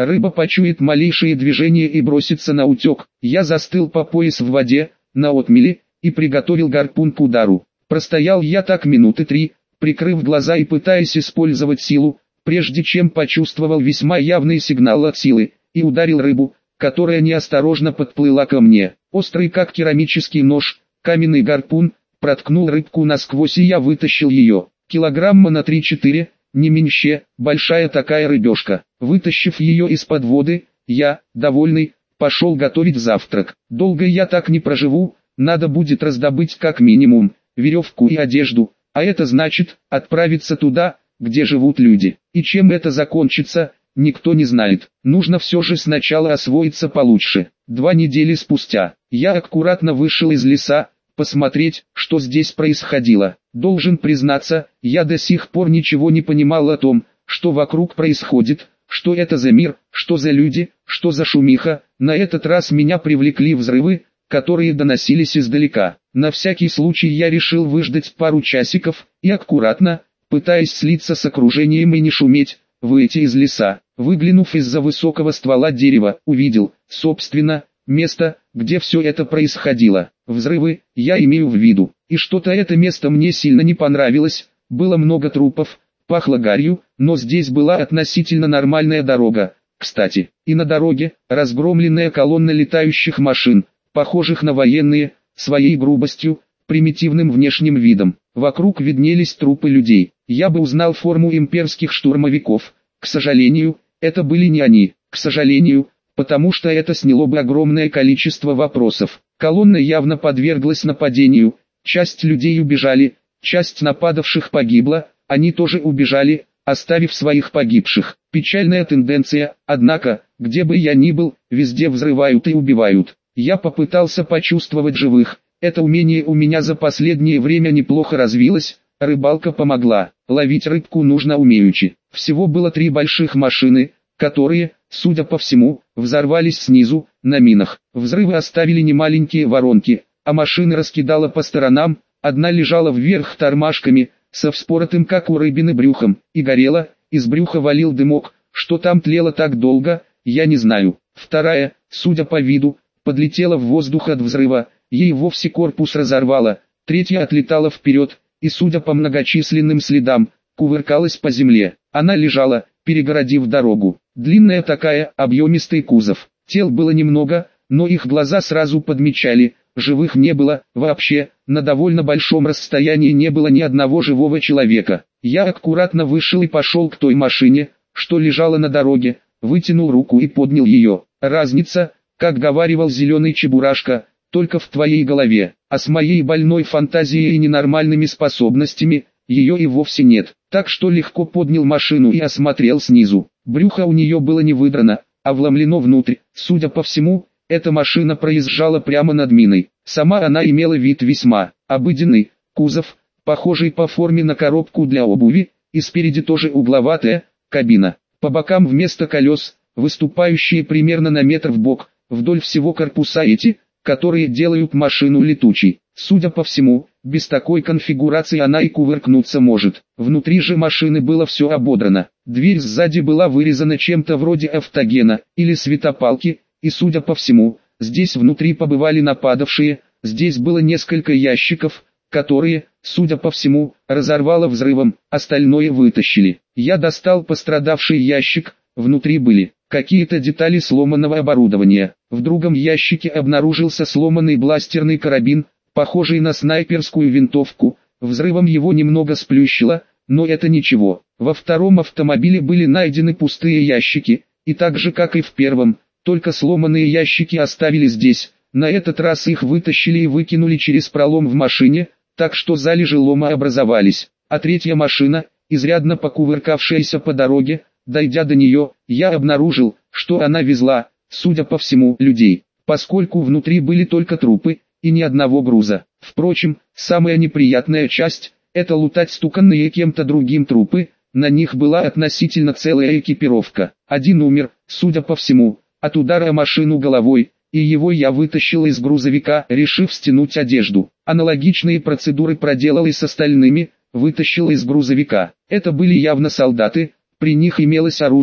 Рыба почует малейшее движение и бросится на утек. Я застыл по пояс в воде, на отмели, и приготовил гарпун к удару. Простоял я так минуты три, прикрыв глаза и пытаясь использовать силу, прежде чем почувствовал весьма явный сигнал от силы, и ударил рыбу, которая неосторожно подплыла ко мне. Острый как керамический нож, каменный гарпун, проткнул рыбку насквозь, и я вытащил ее. Килограмма на три-четыре, не меньше, большая такая рыбешка. Вытащив ее из-под воды, я, довольный, пошел готовить завтрак. Долго я так не проживу, надо будет раздобыть как минимум веревку и одежду, а это значит отправиться туда, где живут люди. И чем это закончится, никто не знает. Нужно все же сначала освоиться получше. Два недели спустя, я аккуратно вышел из леса, посмотреть, что здесь происходило. Должен признаться, я до сих пор ничего не понимал о том, что вокруг происходит, что это за мир, что за люди, что за шумиха. На этот раз меня привлекли взрывы, которые доносились издалека. На всякий случай я решил выждать пару часиков, и аккуратно, пытаясь слиться с окружением и не шуметь, выйти из леса. Выглянув из-за высокого ствола дерева, увидел, собственно, место, где все это происходило. Взрывы, я имею в виду. И что-то это место мне сильно не понравилось, было много трупов, пахло гарью, но здесь была относительно нормальная дорога. Кстати, и на дороге, разгромленная колонна летающих машин, похожих на военные, своей грубостью, примитивным внешним видом. Вокруг виднелись трупы людей. Я бы узнал форму имперских штурмовиков. К сожалению, это были не они. К сожалению, потому что это сняло бы огромное количество вопросов. Колонна явно подверглась нападению. Часть людей убежали, часть нападавших погибла, они тоже убежали, оставив своих погибших. Печальная тенденция, однако, где бы я ни был, везде взрывают и убивают. Я попытался почувствовать живых. Это умение у меня за последнее время неплохо развилось, рыбалка помогла. Ловить рыбку нужно умеючи. Всего было три больших машины, которые, судя по всему, взорвались снизу, на минах. Взрывы оставили немаленькие воронки, а машины раскидало по сторонам, одна лежала вверх тормашками, со вспоротым как у рыбины брюхом, и горела, из брюха валил дымок. Что там тлело так долго, я не знаю. Вторая, судя по виду, подлетела в воздух от взрыва, ей вовсе корпус разорвало. Третья отлетала вперед, и судя по многочисленным следам, кувыркалась по земле. Она лежала, перегородив дорогу. Длинная такая, объемистый кузов. Тел было немного, но их глаза сразу подмечали, живых не было, вообще, на довольно большом расстоянии не было ни одного живого человека. Я аккуратно вышел и пошел к той машине, что лежала на дороге, вытянул руку и поднял ее. Разница, как говаривал зеленый Чебурашка, только в твоей голове, а с моей больной фантазией и ненормальными способностями, ее и вовсе нет. Так что легко поднял машину и осмотрел снизу. Брюхо у нее было не выдрано, а вломлено внутрь. Судя по всему, эта машина проезжала прямо над миной. Сама она имела вид весьма обыденный, кузов, похожий по форме на коробку для обуви, и спереди тоже угловатая, кабина. По бокам вместо колес, выступающие примерно на метр вбок, вдоль всего корпуса эти, которые делают машину летучей. Судя по всему, без такой конфигурации она и кувыркнуться может. Внутри же машины было все ободрано. Дверь сзади была вырезана чем-то вроде автогена или светопалки, и судя по всему, здесь внутри побывали нападавшие. Здесь было несколько ящиков, которые, судя по всему, разорвало взрывом, остальное вытащили. Я достал пострадавший ящик, внутри были какие-то детали сломанного оборудования. В другом ящике обнаружился сломанный бластерный карабин, похожий на снайперскую винтовку. Взрывом его немного сплющило, но это ничего. Во втором автомобиле были найдены пустые ящики, и так же как и в первом, только сломанные ящики оставили здесь. На этот раз их вытащили и выкинули через пролом в машине, так что залежи лома образовались. А третья машина, изрядно покувыркавшаяся по дороге, дойдя до нее, я обнаружил, что она везла, судя по всему, людей, поскольку внутри были только трупы, и ни одного груза. Впрочем, самая неприятная часть – это лутать стуканные кем-то другим трупы, на них была относительно целая экипировка. Один умер, судя по всему, от удара о машину головой, и его я вытащил из грузовика, решив стянуть одежду. Аналогичные процедуры проделал и с остальными, вытащил из грузовика. Это были явно солдаты, при них имелось оружие,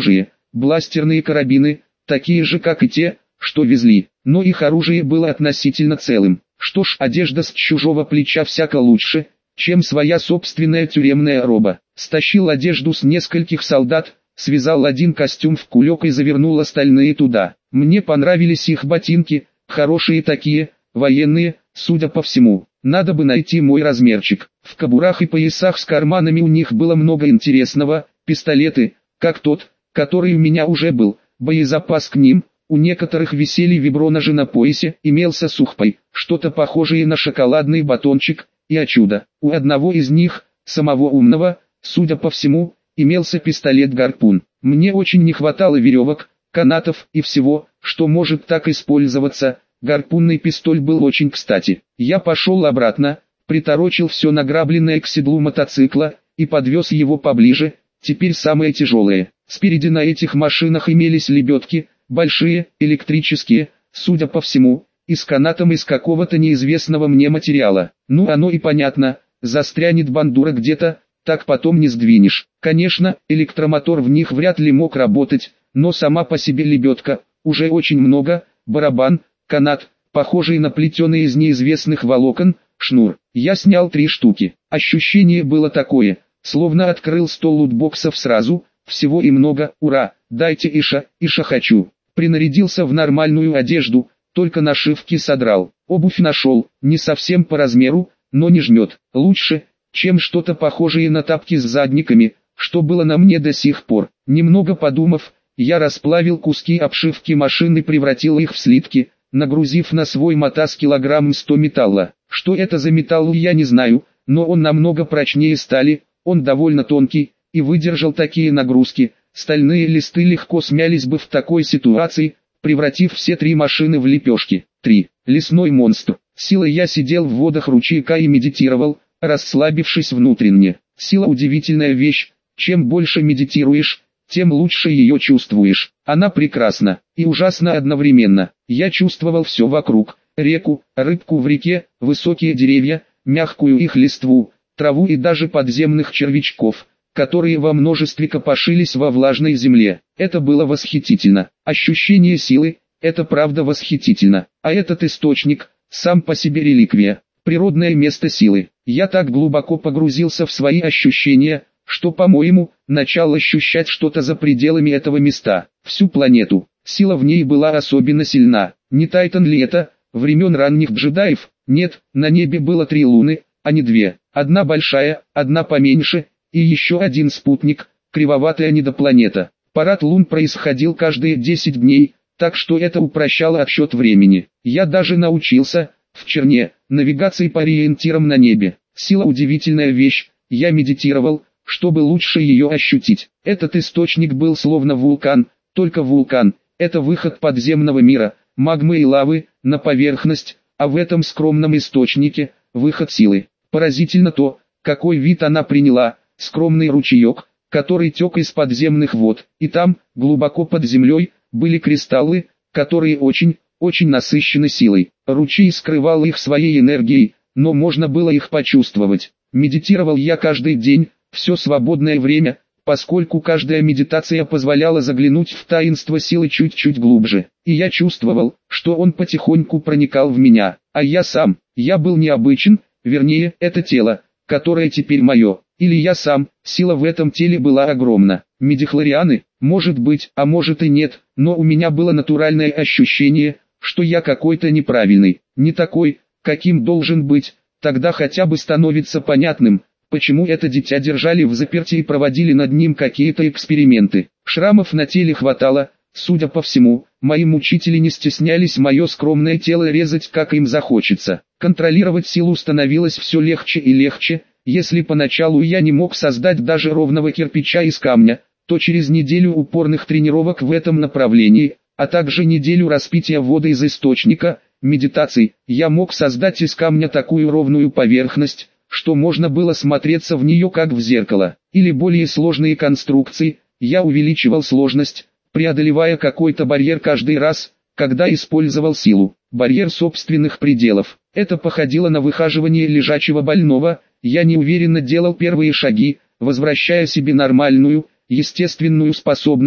бластерные карабины, такие же как и те, что везли, но их оружие было относительно целым. Что ж, одежда с чужого плеча всяко лучше, чем своя собственная тюремная роба. Стащил одежду с нескольких солдат, связал один костюм в кулек и завернул остальные туда. Мне понравились их ботинки, хорошие такие, военные, судя по всему. Надо бы найти мой размерчик. В кобурах и поясах с карманами у них было много интересного, пистолеты, как тот, который у меня уже был, боезапас к ним. У некоторых висели виброножи на поясе, имелся сухпай, что-то похожее на шоколадный батончик, и о чудо. У одного из них, самого умного, судя по всему, имелся пистолет-гарпун. Мне очень не хватало веревок, канатов и всего, что может так использоваться. Гарпунный пистоль был очень кстати. Я пошел обратно, приторочил все награбленное к седлу мотоцикла и подвез его поближе. Теперь самое тяжелое. Спереди на этих машинах имелись лебедки, большие, электрические, судя по всему, и с канатом из какого-то неизвестного мне материала. Ну оно и понятно, застрянет бандура где-то, так потом не сдвинешь. Конечно, электромотор в них вряд ли мог работать, но сама по себе лебедка, уже очень много, барабан, канат, похожий на плетеный из неизвестных волокон, шнур. Я снял три штуки. Ощущение было такое, словно открыл сто лутбоксов сразу, всего и много, ура, дайте Иша, Иша хочу. Принарядился в нормальную одежду, только нашивки содрал. Обувь нашел, не совсем по размеру, но не жмет. Лучше, чем что-то похожее на тапки с задниками, что было на мне до сих пор. Немного подумав, я расплавил куски обшивки машины и превратил их в слитки, нагрузив на свой мотаз килограмм сто металла. Что это за металл, я не знаю, но он намного прочнее стали, он довольно тонкий и выдержал такие нагрузки. Стальные листы легко смялись бы в такой ситуации, превратив все три машины в лепешки. три. Лесной монстр. Силой я сидел в водах ручейка и медитировал, расслабившись внутренне. Сила удивительная вещь, чем больше медитируешь, тем лучше ее чувствуешь. Она прекрасна и ужасна одновременно. Я чувствовал все вокруг: реку, рыбку в реке, высокие деревья, мягкую их листву, траву и даже подземных червячков, которые во множестве копошились во влажной земле. Это было восхитительно. Ощущение силы – это правда восхитительно. А этот источник – сам по себе реликвия, природное место силы. Я так глубоко погрузился в свои ощущения, что, по-моему, начал ощущать что-то за пределами этого места. Всю планету. Сила в ней была особенно сильна. Не Тайтан ли это, времен ранних джедаев? Нет, на небе было три луны, а не две. Одна большая, одна поменьше – и еще один спутник, кривоватая недопланета. Парад лун происходил каждые десять дней, так что это упрощало отсчет времени. Я даже научился, в черне, навигации по ориентирам на небе. Сила удивительная вещь, я медитировал, чтобы лучше ее ощутить. Этот источник был словно вулкан, только вулкан, это выход подземного мира, магмы и лавы, на поверхность, а в этом скромном источнике, выход силы. Поразительно то, какой вид она приняла. Скромный ручеек, который тек из подземных вод, и там, глубоко под землей, были кристаллы, которые очень, очень насыщены силой. Ручей скрывал их своей энергией, но можно было их почувствовать. Медитировал я каждый день, все свободное время, поскольку каждая медитация позволяла заглянуть в таинство силы чуть-чуть глубже. И я чувствовал, что он потихоньку проникал в меня, а я сам, я был необычен, вернее, это тело, которое теперь мое. Или я сам, сила в этом теле была огромна. Медихлорианы, может быть, а может и нет, но у меня было натуральное ощущение, что я какой-то неправильный, не такой, каким должен быть. Тогда хотя бы становится понятным, почему это дитя держали взаперти и проводили над ним какие-то эксперименты. Шрамов на теле хватало, судя по всему, мои мучители не стеснялись мое скромное тело резать как им захочется. Контролировать силу становилось все легче и легче. Если поначалу я не мог создать даже ровного кирпича из камня, то через неделю упорных тренировок в этом направлении, а также неделю распития воды из источника, медитаций, я мог создать из камня такую ровную поверхность, что можно было смотреться в нее как в зеркало. Или более сложные конструкции, я увеличивал сложность, преодолевая какой-то барьер каждый раз, когда использовал силу. Барьер собственных пределов. Это походило на выхаживание лежачего больного. Я неуверенно делал первые шаги, возвращая себе нормальную, естественную способность,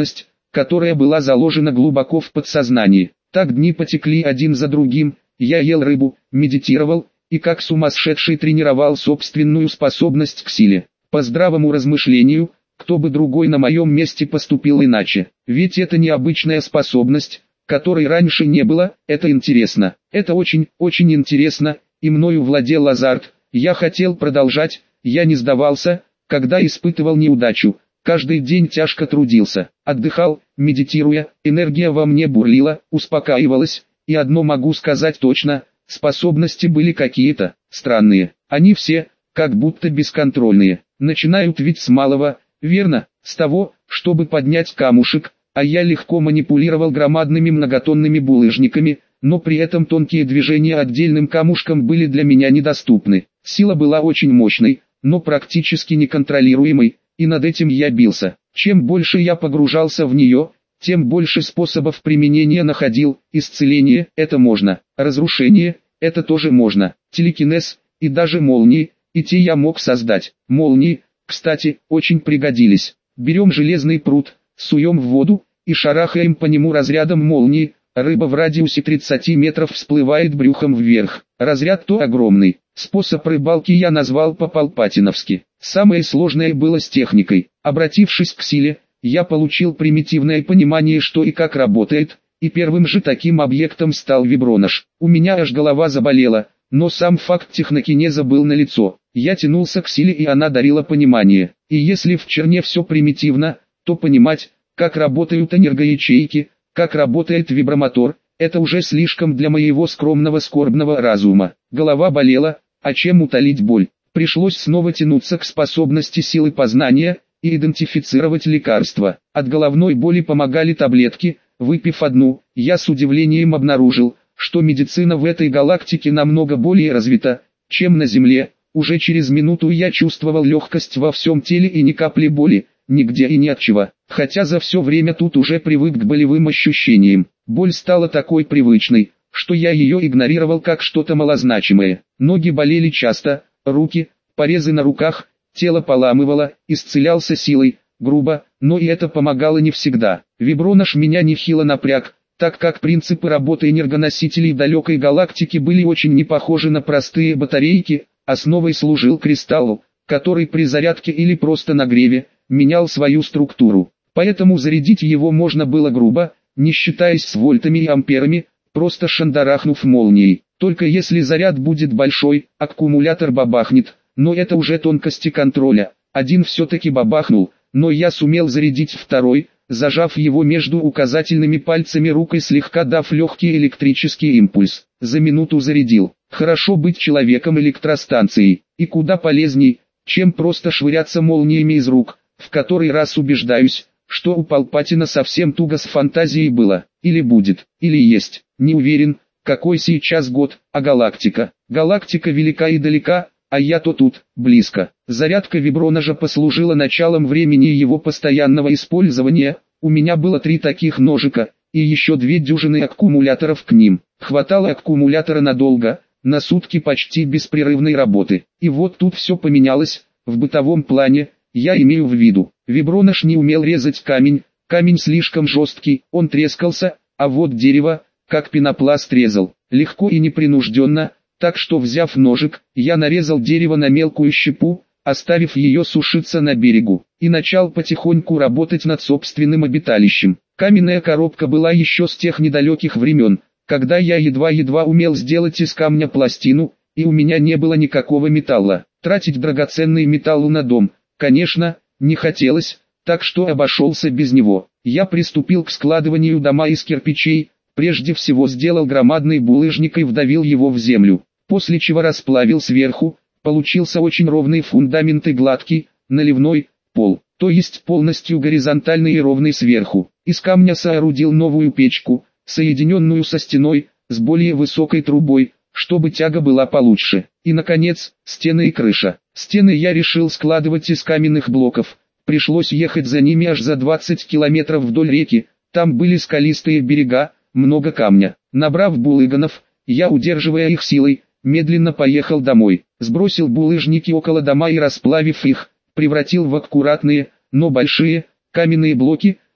которая была заложена глубоко в подсознании. Так дни потекли один за другим, я ел рыбу, медитировал, и как сумасшедший тренировал собственную способность к силе. По здравому размышлению, кто бы другой на моем месте поступил иначе. Ведь это необычная способность, которой раньше не было, это интересно. Это очень, очень интересно, и мною владел азарт. Я хотел продолжать, я не сдавался, когда испытывал неудачу. Каждый день тяжко трудился, отдыхал, медитируя, энергия во мне бурлила, успокаивалась, и одно могу сказать точно, способности были какие-то странные. Они все, как будто бесконтрольные. Начинают ведь с малого, верно, с того, чтобы поднять камушек, а я легко манипулировал громадными многотонными булыжниками, но при этом тонкие движения отдельным камушкам были для меня недоступны. Сила была очень мощной, но практически неконтролируемой, и над этим я бился. Чем больше я погружался в нее, тем больше способов применения находил. Исцеление – это можно, разрушение – это тоже можно, телекинез и даже молнии, и те я мог создать. Молнии, кстати, очень пригодились. Берем железный пруд, суем в воду и шарахаем по нему разрядом молнии, рыба в радиусе тридцати метров всплывает брюхом вверх. Разряд то огромный. Способ рыбалки я назвал по-палпатиновски. Самое сложное было с техникой. Обратившись к силе, я получил примитивное понимание, что и как работает, и первым же таким объектом стал вибронож. У меня аж голова заболела, но сам факт технокинеза был налицо. Я тянулся к силе, и она дарила понимание. И если в черне все примитивно, то понимать, как работают энергоячейки, как работает вибромотор, это уже слишком для моего скромного скорбного разума. Голова болела, а чем утолить боль? Пришлось снова тянуться к способности силы познания и идентифицировать лекарства. От головной боли помогали таблетки. Выпив одну, я с удивлением обнаружил, что медицина в этой галактике намного более развита, чем на Земле. Уже через минуту я чувствовал легкость во всем теле и ни капли боли, нигде и ни от чего. Хотя за все время тут уже привык к болевым ощущениям. Боль стала такой привычной, что я ее игнорировал как что-то малозначимое. Ноги болели часто, руки, порезы на руках, тело поламывало, исцелялся силой, грубо, но и это помогало не всегда. Вибронож меня нехило напряг, так как принципы работы энергоносителей далекой галактики были очень не похожи на простые батарейки. Основой служил кристалл, который при зарядке или просто нагреве менял свою структуру. Поэтому зарядить его можно было грубо, не считаясь с вольтами и амперами, просто шандарахнув молнией. Только если заряд будет большой, аккумулятор бабахнет, но это уже тонкости контроля. Один все-таки бабахнул, но я сумел зарядить второй, зажав его между указательными пальцами рук и слегка дав легкий электрический импульс. За минуту зарядил. Хорошо быть человеком-электростанцией, и куда полезней, чем просто швыряться молниями из рук. В который раз убеждаюсь, что у Палпатина совсем туго с фантазией было, или будет, или есть, не уверен, какой сейчас год, а галактика. Галактика велика и далека, а я то тут, близко. Зарядка виброножа послужила началом времени его постоянного использования. У меня было три таких ножика, и еще две дюжины аккумуляторов к ним. Хватало аккумулятора надолго, на сутки почти беспрерывной работы. И вот тут все поменялось, в бытовом плане. Я имею в виду, вибронож не умел резать камень, камень слишком жесткий, он трескался, а вот дерево, как пенопласт резал, легко и непринужденно, так что взяв ножик, я нарезал дерево на мелкую щепу, оставив ее сушиться на берегу, и начал потихоньку работать над собственным обиталищем. Каменная коробка была еще с тех недалеких времен, когда я едва-едва умел сделать из камня пластину, и у меня не было никакого металла. Тратить драгоценный металл на дом, конечно, не хотелось, так что обошелся без него. Я приступил к складыванию дома из кирпичей, прежде всего сделал громадный булыжник и вдавил его в землю, после чего расплавил сверху, получился очень ровный фундамент и гладкий, наливной, пол, то есть полностью горизонтальный и ровный сверху. Из камня соорудил новую печку, соединенную со стеной, с более высокой трубой, чтобы тяга была получше. И наконец, стены и крыша. Стены я решил складывать из каменных блоков. Пришлось ехать за ними аж за двадцать километров вдоль реки, там были скалистые берега, много камня. Набрав булыганов, я, удерживая их силой, медленно поехал домой. Сбросил булыжники около дома и, расплавив их, превратил в аккуратные, но большие, каменные блоки,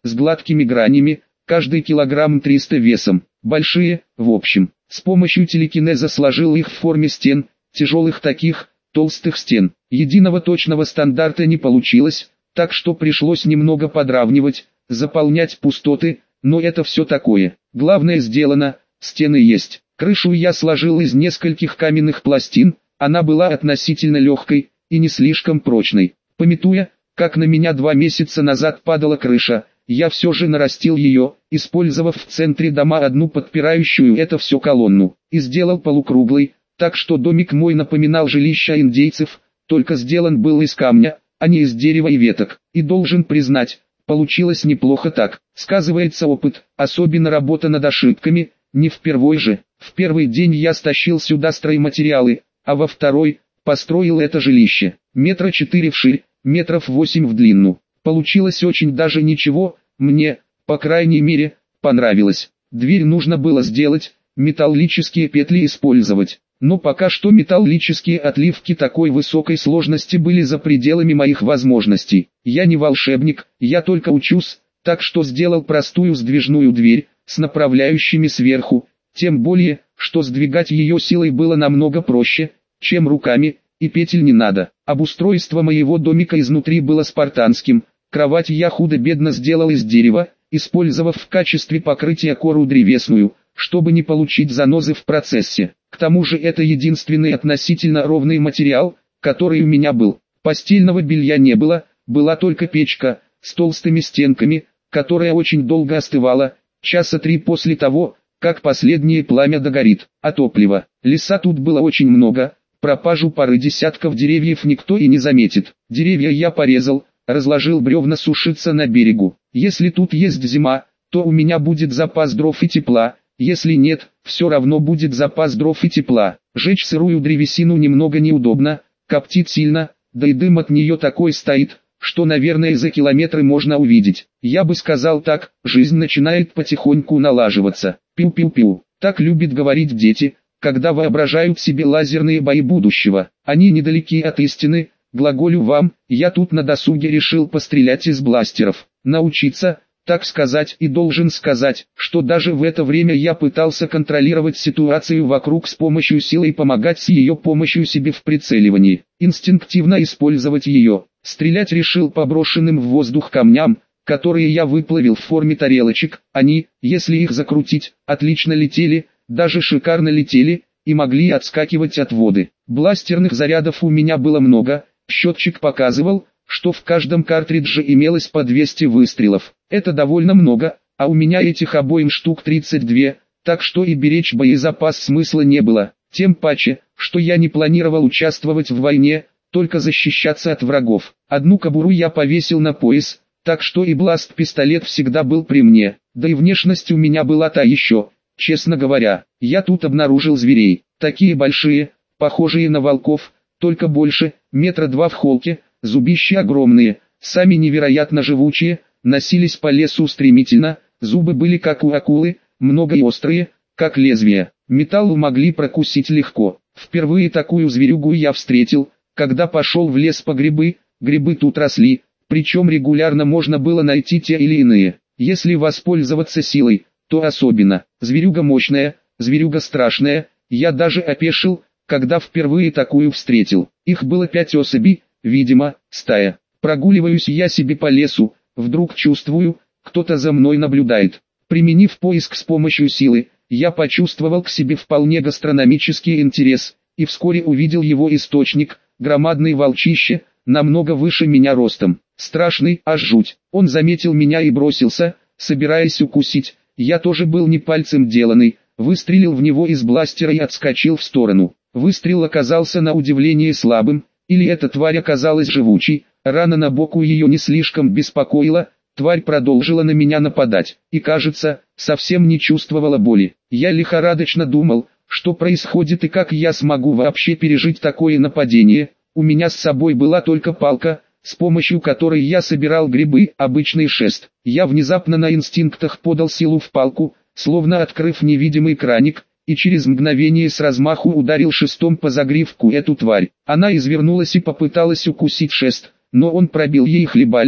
с гладкими гранями, каждый килограмм триста весом, большие, в общем. С помощью телекинеза сложил их в форме стен, тяжелых таких, толстых стен. Единого точного стандарта не получилось, так что пришлось немного подравнивать, заполнять пустоты, но это все такое. Главное сделано, стены есть. Крышу я сложил из нескольких каменных пластин, она была относительно легкой и не слишком прочной. Памятуя, как на меня два месяца назад падала крыша, я все же нарастил ее, использовав в центре дома одну подпирающую это все колонну, и сделал полукруглый, так что домик мой напоминал жилище индейцев, только сделан был из камня, а не из дерева и веток. И должен признать, получилось неплохо так. Сказывается опыт, особенно работа над ошибками, не впервой же. В первый день я стащил сюда стройматериалы, а во второй построил это жилище. Метра четыре вширь, метров восемь в длину. Получилось очень даже ничего, мне, по крайней мере, понравилось. Дверь нужно было сделать, металлические петли использовать. Но пока что металлические отливки такой высокой сложности были за пределами моих возможностей. Я не волшебник, я только учусь, так что сделал простую сдвижную дверь, с направляющими сверху, тем более, что сдвигать ее силой было намного проще, чем руками, и петель не надо. Обустройство моего домика изнутри было спартанским, кровать я худо-бедно сделал из дерева, использовав в качестве покрытия кору древесную, чтобы не получить занозы в процессе. К тому же это единственный относительно ровный материал, который у меня был. Постельного белья не было, была только печка, с толстыми стенками, которая очень долго остывала, часа три после того, как последнее пламя догорит. А топлива, леса тут было очень много, пропажу пары десятков деревьев никто и не заметит. Деревья я порезал, разложил бревна сушиться на берегу. Если тут есть зима, то у меня будет запас дров и тепла. Если нет, все равно будет запас дров и тепла. Жечь сырую древесину немного неудобно, коптит сильно, да и дым от нее такой стоит, что, наверное, за километры можно увидеть. Я бы сказал так, жизнь начинает потихоньку налаживаться. Пиу-пиу-пиу. Так любят говорить дети, когда воображают себе лазерные бои будущего. Они недалеки от истины. Глаголю вам, я тут на досуге решил пострелять из бластеров. Научиться, так сказать, и должен сказать, что даже в это время я пытался контролировать ситуацию вокруг с помощью силы и помогать с ее помощью себе в прицеливании. Инстинктивно использовать ее. Стрелять решил по брошенным в воздух камням, которые я выплавил в форме тарелочек. Они, если их закрутить, отлично летели, даже шикарно летели, и могли отскакивать от воды. Бластерных зарядов у меня было много, счетчик показывал, что в каждом картридже имелось по двести выстрелов. Это довольно много, а у меня этих обоим штук тридцать два, так что и беречь боезапас смысла не было. Тем паче, что я не планировал участвовать в войне, только защищаться от врагов. Одну кобуру я повесил на пояс, так что и бласт-пистолет всегда был при мне. Да и внешность у меня была та еще, честно говоря. Я тут обнаружил зверей, такие большие, похожие на волков, только больше, метра два в холке, зубища огромные, сами невероятно живучие, носились по лесу стремительно, зубы были как у акулы, много и острые, как лезвия. Металл могли прокусить легко. Впервые такую зверюгу я встретил, когда пошел в лес по грибы. Грибы тут росли, причем регулярно можно было найти те или иные. Если воспользоваться силой, то особенно. Зверюга мощная, зверюга страшная, я даже опешил, когда впервые такую встретил. Их было пять особей, видимо, стая. Прогуливаюсь я себе по лесу, вдруг чувствую, кто-то за мной наблюдает. Применив поиск с помощью силы, я почувствовал к себе вполне гастрономический интерес, и вскоре увидел его источник, громадный волчище, намного выше меня ростом. Страшный, аж жуть. Он заметил меня и бросился, собираясь укусить. Я тоже был не пальцем деланный, выстрелил в него из бластера и отскочил в сторону. Выстрел оказался на удивление слабым, или эта тварь оказалась живучей, рана на боку ее не слишком беспокоила, тварь продолжила на меня нападать, и кажется, совсем не чувствовала боли. Я лихорадочно думал, что происходит и как я смогу вообще пережить такое нападение. У меня с собой была только палка, с помощью которой я собирал грибы, обычный шест. Я внезапно на инстинктах подал силу в палку, словно открыв невидимый краник, и через мгновение с размаху ударил шестом по загривку эту тварь. Она извернулась и попыталась укусить шест, но он пробил ей хлебальник,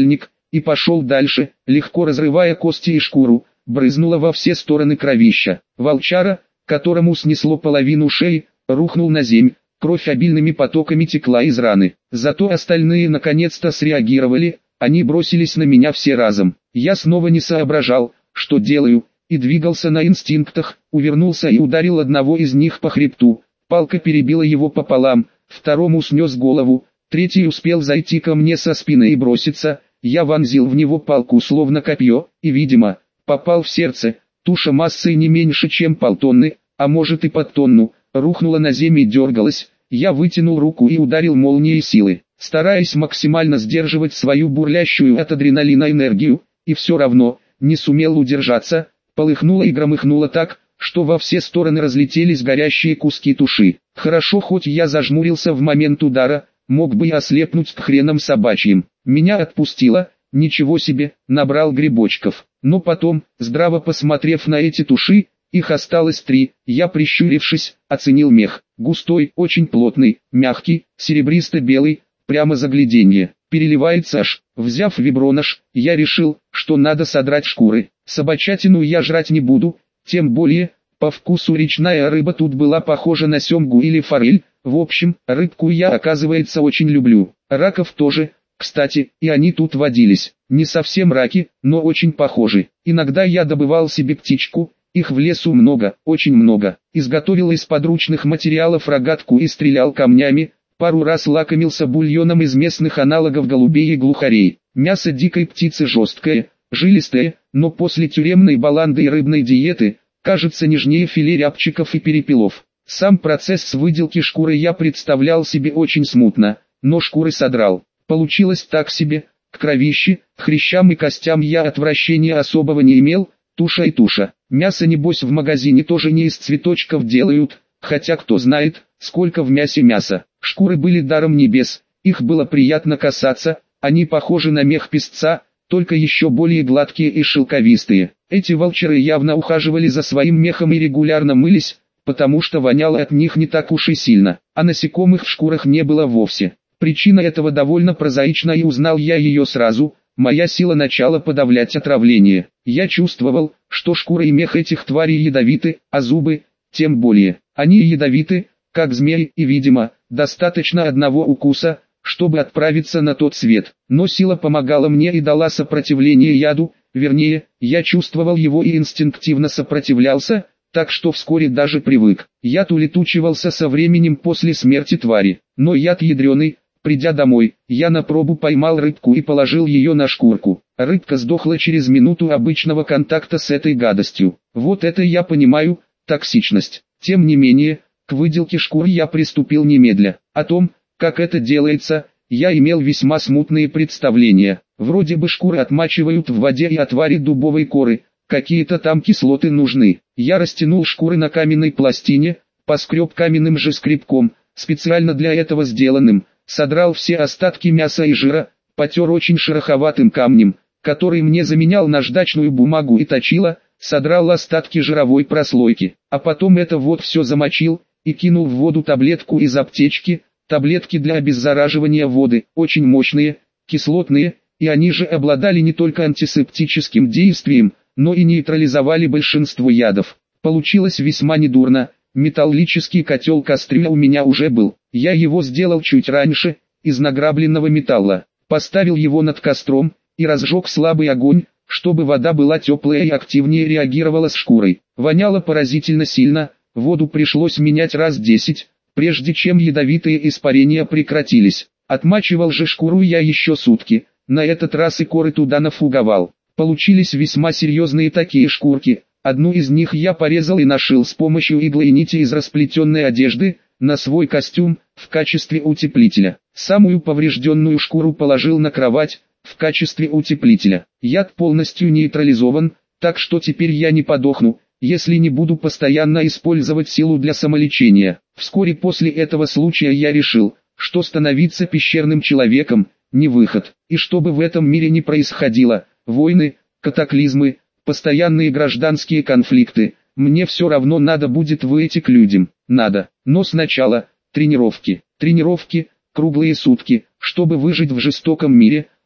и пошел дальше, легко разрывая кости и шкуру, брызнула во все стороны кровища. Волчара, которому снесло половину шеи, рухнул на земь, кровь обильными потоками текла из раны. Зато остальные наконец-то среагировали, они бросились на меня все разом. Я снова не соображал, что делаю, и двигался на инстинктах, увернулся и ударил одного из них по хребту. Палка перебила его пополам, второму снес голову, третий успел зайти ко мне со спины и броситься. Я вонзил в него палку словно копье, и, видимо, попал в сердце. Туша массой не меньше, чем полтонны, а может и под тонну, рухнула на землю и дергалась. Я вытянул руку и ударил молнией силы, стараясь максимально сдерживать свою бурлящую от адреналина энергию, и все равно, не сумел удержаться, полыхнуло и громыхнуло так, что во все стороны разлетелись горящие куски туши. Хорошо, хоть я зажмурился в момент удара, мог бы и ослепнуть к хренам собачьим. Меня отпустило, ничего себе, набрал грибочков. Но потом, здраво посмотрев на эти туши, их осталось три, я, прищурившись, оценил мех. Густой, очень плотный, мягкий, серебристо-белый, прямо загляденье. Переливается аж. Взяв вибронож, я решил, что надо содрать шкуры. Собачатину я жрать не буду, тем более, по вкусу речная рыба тут была похожа на семгу или форель. В общем, рыбку я, оказывается, очень люблю. Раков тоже, кстати, и они тут водились. Не совсем раки, но очень похожи. Иногда я добывал себе птичку, их в лесу много, очень много. Изготовил из подручных материалов рогатку и стрелял камнями. Пару раз лакомился бульоном из местных аналогов голубей и глухарей. Мясо дикой птицы жесткое, жилистое, но после тюремной баланды и рыбной диеты, кажется нежнее филе рябчиков и перепелов. Сам процесс выделки шкуры я представлял себе очень смутно, но шкуры содрал. Получилось так себе, к кровище, хрящам и костям я отвращения особого не имел, туша и туша. Мясо небось в магазине тоже не из цветочков делают, хотя кто знает, сколько в мясе мяса. Шкуры были даром небес, их было приятно касаться, они похожи на мех песца, только еще более гладкие и шелковистые. Эти волчары явно ухаживали за своим мехом и регулярно мылись, потому что воняло от них не так уж и сильно, а насекомых в шкурах не было вовсе. Причина этого довольно прозаична, и узнал я ее сразу. Моя сила начала подавлять отравление. Я чувствовал, что шкура и мех этих тварей ядовиты, а зубы, тем более. Они ядовиты, как змеи, и, видимо, достаточно одного укуса, чтобы отправиться на тот свет. Но сила помогала мне и дала сопротивление яду, вернее, я чувствовал его и инстинктивно сопротивлялся, так что вскоре даже привык. Яд улетучивался со временем после смерти твари, но яд ядреный. Придя домой, я на пробу поймал рыбку и положил ее на шкурку. Рыбка сдохла через минуту обычного контакта с этой гадостью. Вот это я понимаю, токсичность. Тем не менее, к выделке шкур я приступил немедля. О том, как это делается, я имел весьма смутные представления. Вроде бы шкуры отмачивают в воде и отваре дубовой коры, какие-то там кислоты нужны. Я растянул шкуры на каменной пластине, поскреб каменным же скребком, специально для этого сделанным, содрал все остатки мяса и жира, потер очень шероховатым камнем, который мне заменял наждачную бумагу и точила, содрал остатки жировой прослойки, а потом это вот все замочил и кинул в воду таблетку из аптечки, таблетки для обеззараживания воды, очень мощные, кислотные, и они же обладали не только антисептическим действием, но и нейтрализовали большинство ядов. Получилось весьма недурно. Металлический котел-кастрюля у меня уже был. Я его сделал чуть раньше, из награбленного металла. Поставил его над костром и разжег слабый огонь, чтобы вода была теплая и активнее реагировала с шкурой. Воняло поразительно сильно, воду пришлось менять раз десять, прежде чем ядовитые испарения прекратились. Отмачивал же шкуру я еще сутки, на этот раз и коры туда нафуговал. Получились весьма серьезные такие шкурки. Одну из них я порезал и нашил с помощью иглы и нити из расплетенной одежды, на свой костюм, в качестве утеплителя. Самую поврежденную шкуру положил на кровать, в качестве утеплителя. Яд полностью нейтрализован, так что теперь я не подохну, если не буду постоянно использовать силу для самолечения. Вскоре после этого случая я решил, что становиться пещерным человеком – не выход. И чтобы в этом мире не происходило, войны, катаклизмы, постоянные гражданские конфликты, мне все равно надо будет выйти к людям, надо. Но сначала, тренировки, тренировки, круглые сутки, чтобы выжить в жестоком мире,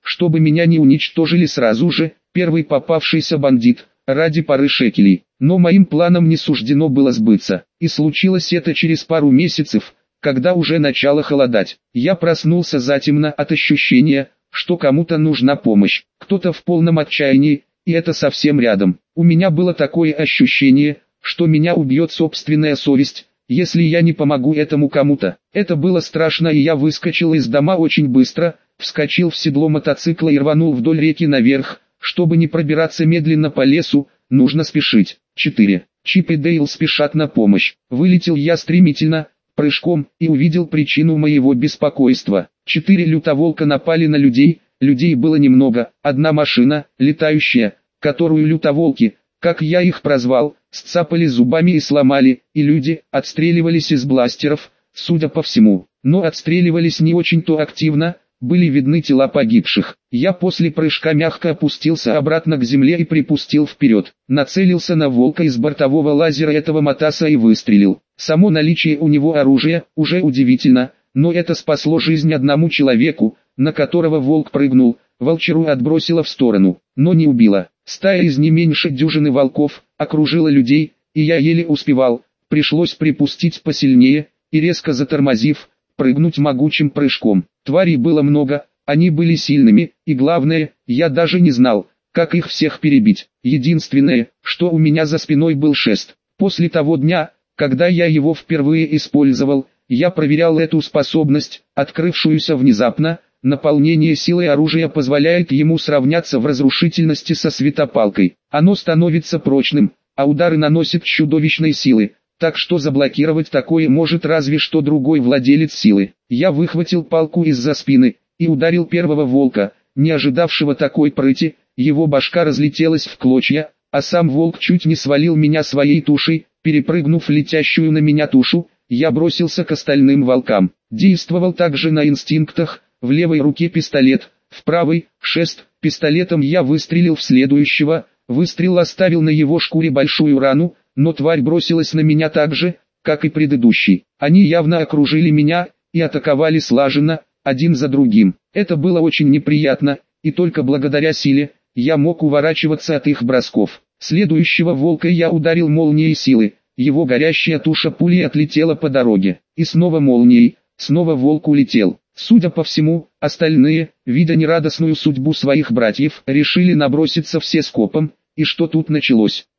чтобы меня не уничтожили сразу же, первый попавшийся бандит, ради пары шекелей. Но моим планам не суждено было сбыться, и случилось это через пару месяцев, когда уже начало холодать. Я проснулся затемно от ощущения, что кому-то нужна помощь, кто-то в полном отчаянии, и это совсем рядом. У меня было такое ощущение, что меня убьет собственная совесть, если я не помогу этому кому-то. Это было страшно, и я выскочил из дома очень быстро, вскочил в седло мотоцикла и рванул вдоль реки наверх. Чтобы не пробираться медленно по лесу, нужно спешить. четыре. Чип и Дейл спешат на помощь. Вылетел я стремительно, прыжком, и увидел причину моего беспокойства. Четыре лютоволка напали на людей, людей было немного, одна машина, летающая, которую лютоволки, как я их прозвал, сцапали зубами и сломали, и люди отстреливались из бластеров, судя по всему. Но отстреливались не очень-то активно, были видны тела погибших. Я после прыжка мягко опустился обратно к земле и припустил вперед. Нацелился на волка из бортового лазера этого мотаса и выстрелил. Само наличие у него оружия уже удивительно, но это спасло жизнь одному человеку, на которого волк прыгнул. Волчару отбросило в сторону, но не убило. Стая из не меньше дюжины волков окружила людей, и я еле успевал. Пришлось припустить посильнее, и резко затормозив, прыгнуть могучим прыжком. Тварей было много, они были сильными, и главное, я даже не знал, как их всех перебить. Единственное, что у меня за спиной был шест. После того дня, когда я его впервые использовал, я проверял эту способность, открывшуюся внезапно. Наполнение силой оружия позволяет ему сравняться в разрушительности со светопалкой. Оно становится прочным, а удары наносят чудовищной силы. Так что заблокировать такое может разве что другой владелец силы. Я выхватил палку из-за спины и ударил первого волка, не ожидавшего такой прыти. Его башка разлетелась в клочья, а сам волк чуть не свалил меня своей тушей. Перепрыгнув летящую на меня тушу, я бросился к остальным волкам. Действовал также на инстинктах. В левой руке пистолет, в правой — шест. Пистолетом я выстрелил в следующего. Выстрел оставил на его шкуре большую рану, но тварь бросилась на меня так же, как и предыдущий. Они явно окружили меня и атаковали слаженно, один за другим. Это было очень неприятно, и только благодаря силе я мог уворачиваться от их бросков. Следующего волка я ударил молнией силы, его горящая туша пулей отлетела по дороге. И снова молнией, снова волк улетел. Судя по всему, остальные, видя нерадостную судьбу своих братьев, решили наброситься все скопом. И что тут началось?